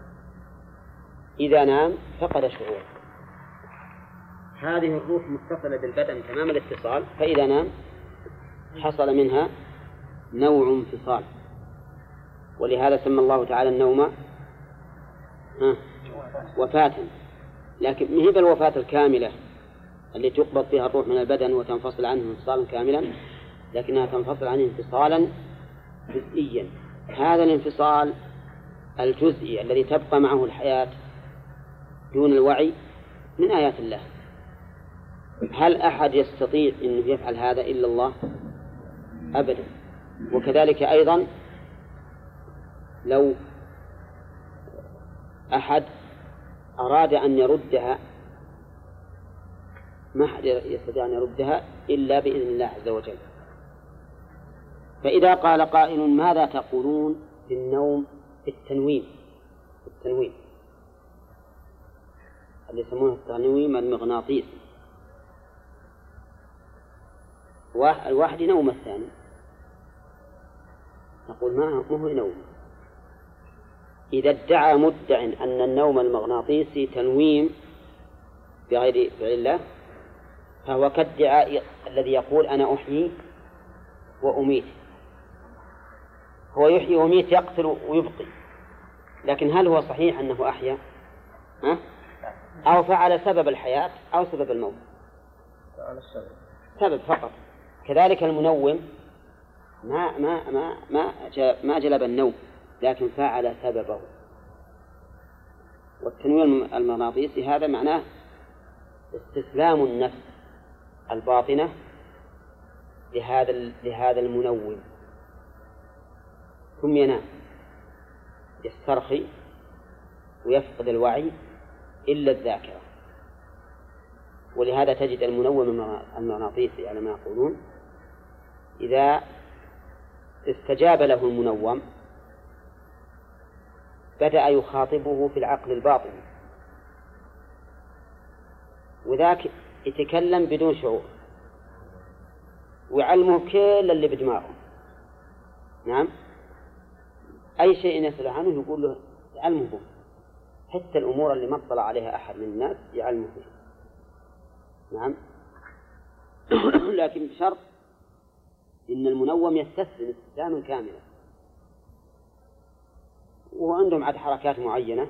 إذا نام فقد شعور. هذه الروح متصلة بالبدن تمام الاتصال، فإذا نام حصل منها نوع انفصال، ولهذا سمى الله تعالى النوم وفاة. لكن هي بالوفاة الكاملة اللي تقبض فيها الروح من البدن وتنفصل عنه انفصالا كاملا، لكنها تنفصل عنه انفصالا جزئيا. هذا الانفصال الجزئي الذي تبقى معه الحياة دون الوعي من آيات الله. هل أحد يستطيع أن يفعل هذا إلا الله؟ أبدا. وكذلك أيضا لو أحد أراد أن يردها ما أحد يستطيع أن يردها إلا بإذن الله عز وجل. فإذا قال قائل ماذا تقولون في النوم التنويم اللي يسمونه التنويم المغناطيسي، الواحد ينوم الثاني، نقول ما هو نوم. إذا ادعى مدع أن النوم المغناطيسي تنويم بغير فعل الله فهو كالدعاء الذي يقول أنا أحيي وأميت. هو يحيي ويميت، يقتل ويبقي، لكن هل هو صحيح أنه أحيا أو فعل سبب الحياة أو سبب الموت؟ سبب فقط. كذلك المنوم ما جلب النوم، لكن فعل سببه. والتنويم المغناطيسي هذا معناه استسلام النفس الباطنة لهذا المنوم، ثم ينام يسترخي ويفقد الوعي إلا الذاكرة. ولهذا تجد المنوم المغناطيسي على ما يقولون إذا استجاب له المنوم بدأ يخاطبه في العقل الباطن، وذاك يتكلم بدون شعور ويعلمه كل اللي بدماغه. نعم، أي شيء يسأل عنه يقول له يعلمه به، حتى الأمور اللي ما اطلع عليها أحد من الناس يعلمه به. نعم. لكن بشرط إن المنوم يستسلم استسلاما كاملا، وعندهم عاد حركات معينة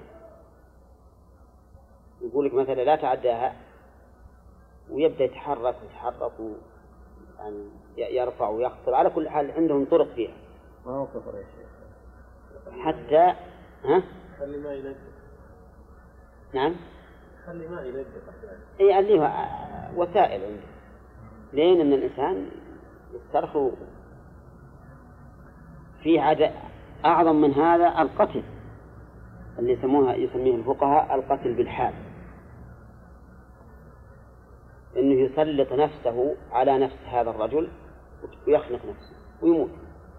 يقول لك مثلا لا تعداها، ويبدأ يتحرك يعني يرفع ويخطر. على كل حال عندهم طرق فيها. ما هو كفر يا شيخ حتى خلي ما يلدق. نعم، خلي ما يلدق. إيه اللي هو وسائل عنده لين أن الإنسان يسترخي. في عادة أعظم من هذا القتل اللي يسميه الفقهاء القتل بالحال، إنه يسلط نفسه على نفس هذا الرجل ويخنق نفسه ويموت.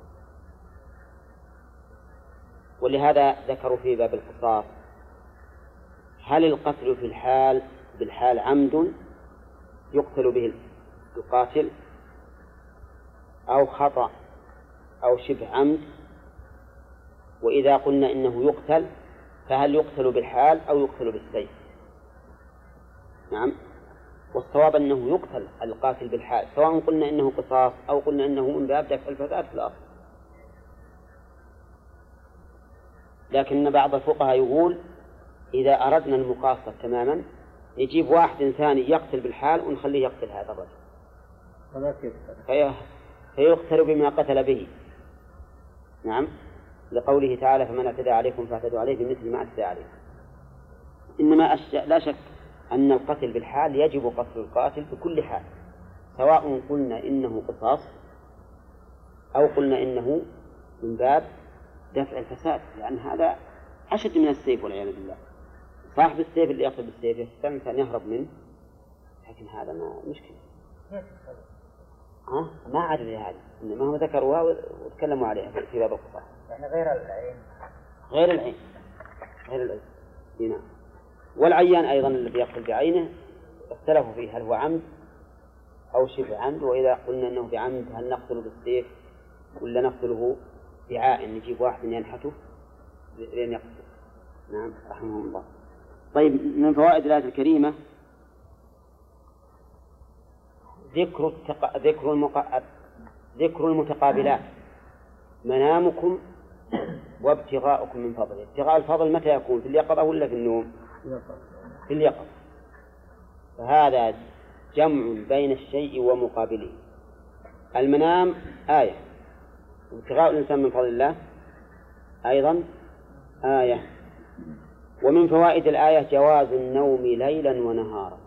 ولهذا ذكروا في باب القصاص هل القتل في الحال بالحال عمد يقتل به القاتل أو خطأ أو شبه عمد؟ وإذا قلنا إنه يقتل فهل يقتل بالحال أو يقتل بالسيف؟ نعم، والصواب أنه يقتل القاتل بالحال، سواء قلنا إنه قصاص أو قلنا إنه من باب دفع الفساد في الأرض. لكن بعض الفقهاء يقول إذا أردنا المقاصة تماما يجيب واحد ثاني يقتل بالحال ونخليه يقتل هذا الرجل فيقتل بما قتل به. نعم، لقوله تعالى فمن اعتدى عليكم فاعتدوا عليه بمثل ما اعتدى عليه. إنما لا شك أن القتل بالحال يجب قتل القاتل بكل حال، سواء قلنا إنه قصاص أو قلنا إنه من باب دفع الفساد، لأن هذا أشد من السيف والعياذ بالله. صاحب السيف اللي يقتل بالسيف يستمتع أن يهرب منه، لكن هذا ما مشكلة. ما عاد لهذا، إنما هم ذكروها وتكلموا عليها في باب القصاص. يعني غير العين. غير العين هنا. والعيان أيضا الذي يقتل بعينه اختلفوا فيه هل هو عمد أو شبه عمد. وإذا قلنا أنه بعمد هل نقتله بالسيف ولا نقتله بعاء نجيب واحد ينحته لين يقتل؟ نعم رحمه الله. طيب من فوائد الآية الكريمة ذكر المتقابلات، منامكم وابتغاؤكم من فضله. ابتغاء الفضل متى يكون؟ في اليقظة ولا في النوم؟ في اليقظة. فهذا جمع بين الشيء ومقابله. المنام آية، وابتغاء الإنسان من فضل الله أيضا آية. ومن فوائد الآية جواز النوم ليلا ونهارا.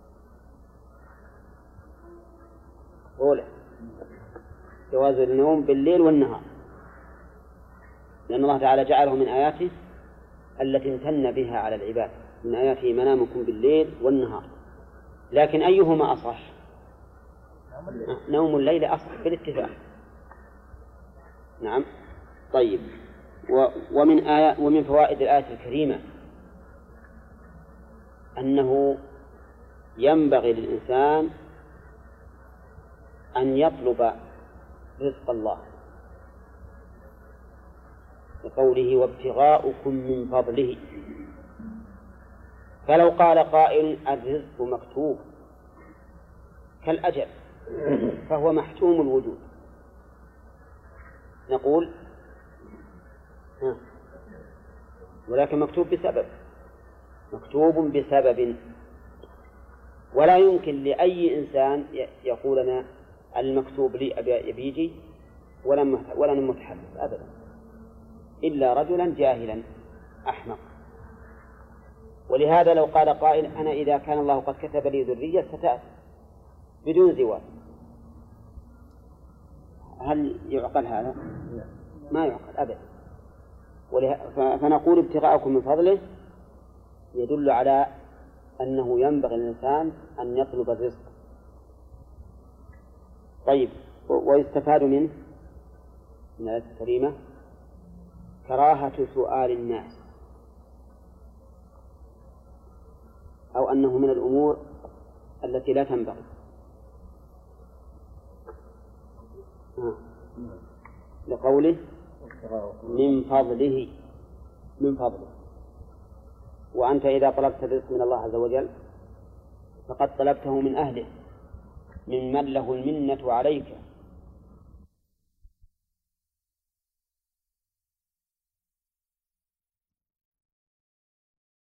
أولى جواز النوم بالليل والنهار، لأن الله تعالى جعله من آياته التي امتن بها على العباد، من آياته منامكم بالليل والنهار. لكن أيهما أصح؟ نوم الليل أصح بالاتفاق. نعم. طيب ومن فوائد الآية الكريمة أنه ينبغي للإنسان أن يطلب رزق الله، بقوله وابتغاؤكم من فضله. فلو قال قائل الرزق مكتوب كالأجل فهو محتوم الوجود، نقول ولكن مكتوب بسبب، ولا يمكن لأي إنسان يقول أنا المكتوب لي يبيجي ولا متحدث أبدا، إلا رجلا جاهلا أحمق. ولهذا لو قال قائل أنا إذا كان الله قد كتب لي ذرية ستأتي بدون زواج، هل يعقل هذا؟ ما يعقل أبدا. فنقول ابتغاءكم من فضله يدل على أنه ينبغي للإنسان أن يطلب الرزق. طيب ويستفاد منه من الآية الكريمة كراهة سؤال الناس، أو أنه من الأمور التي لا تنبغي. لقوله من فضله، وأنت إذا طلبت الرزق من الله عز وجل فقد طلبته من أهله، ممن له المنة عليك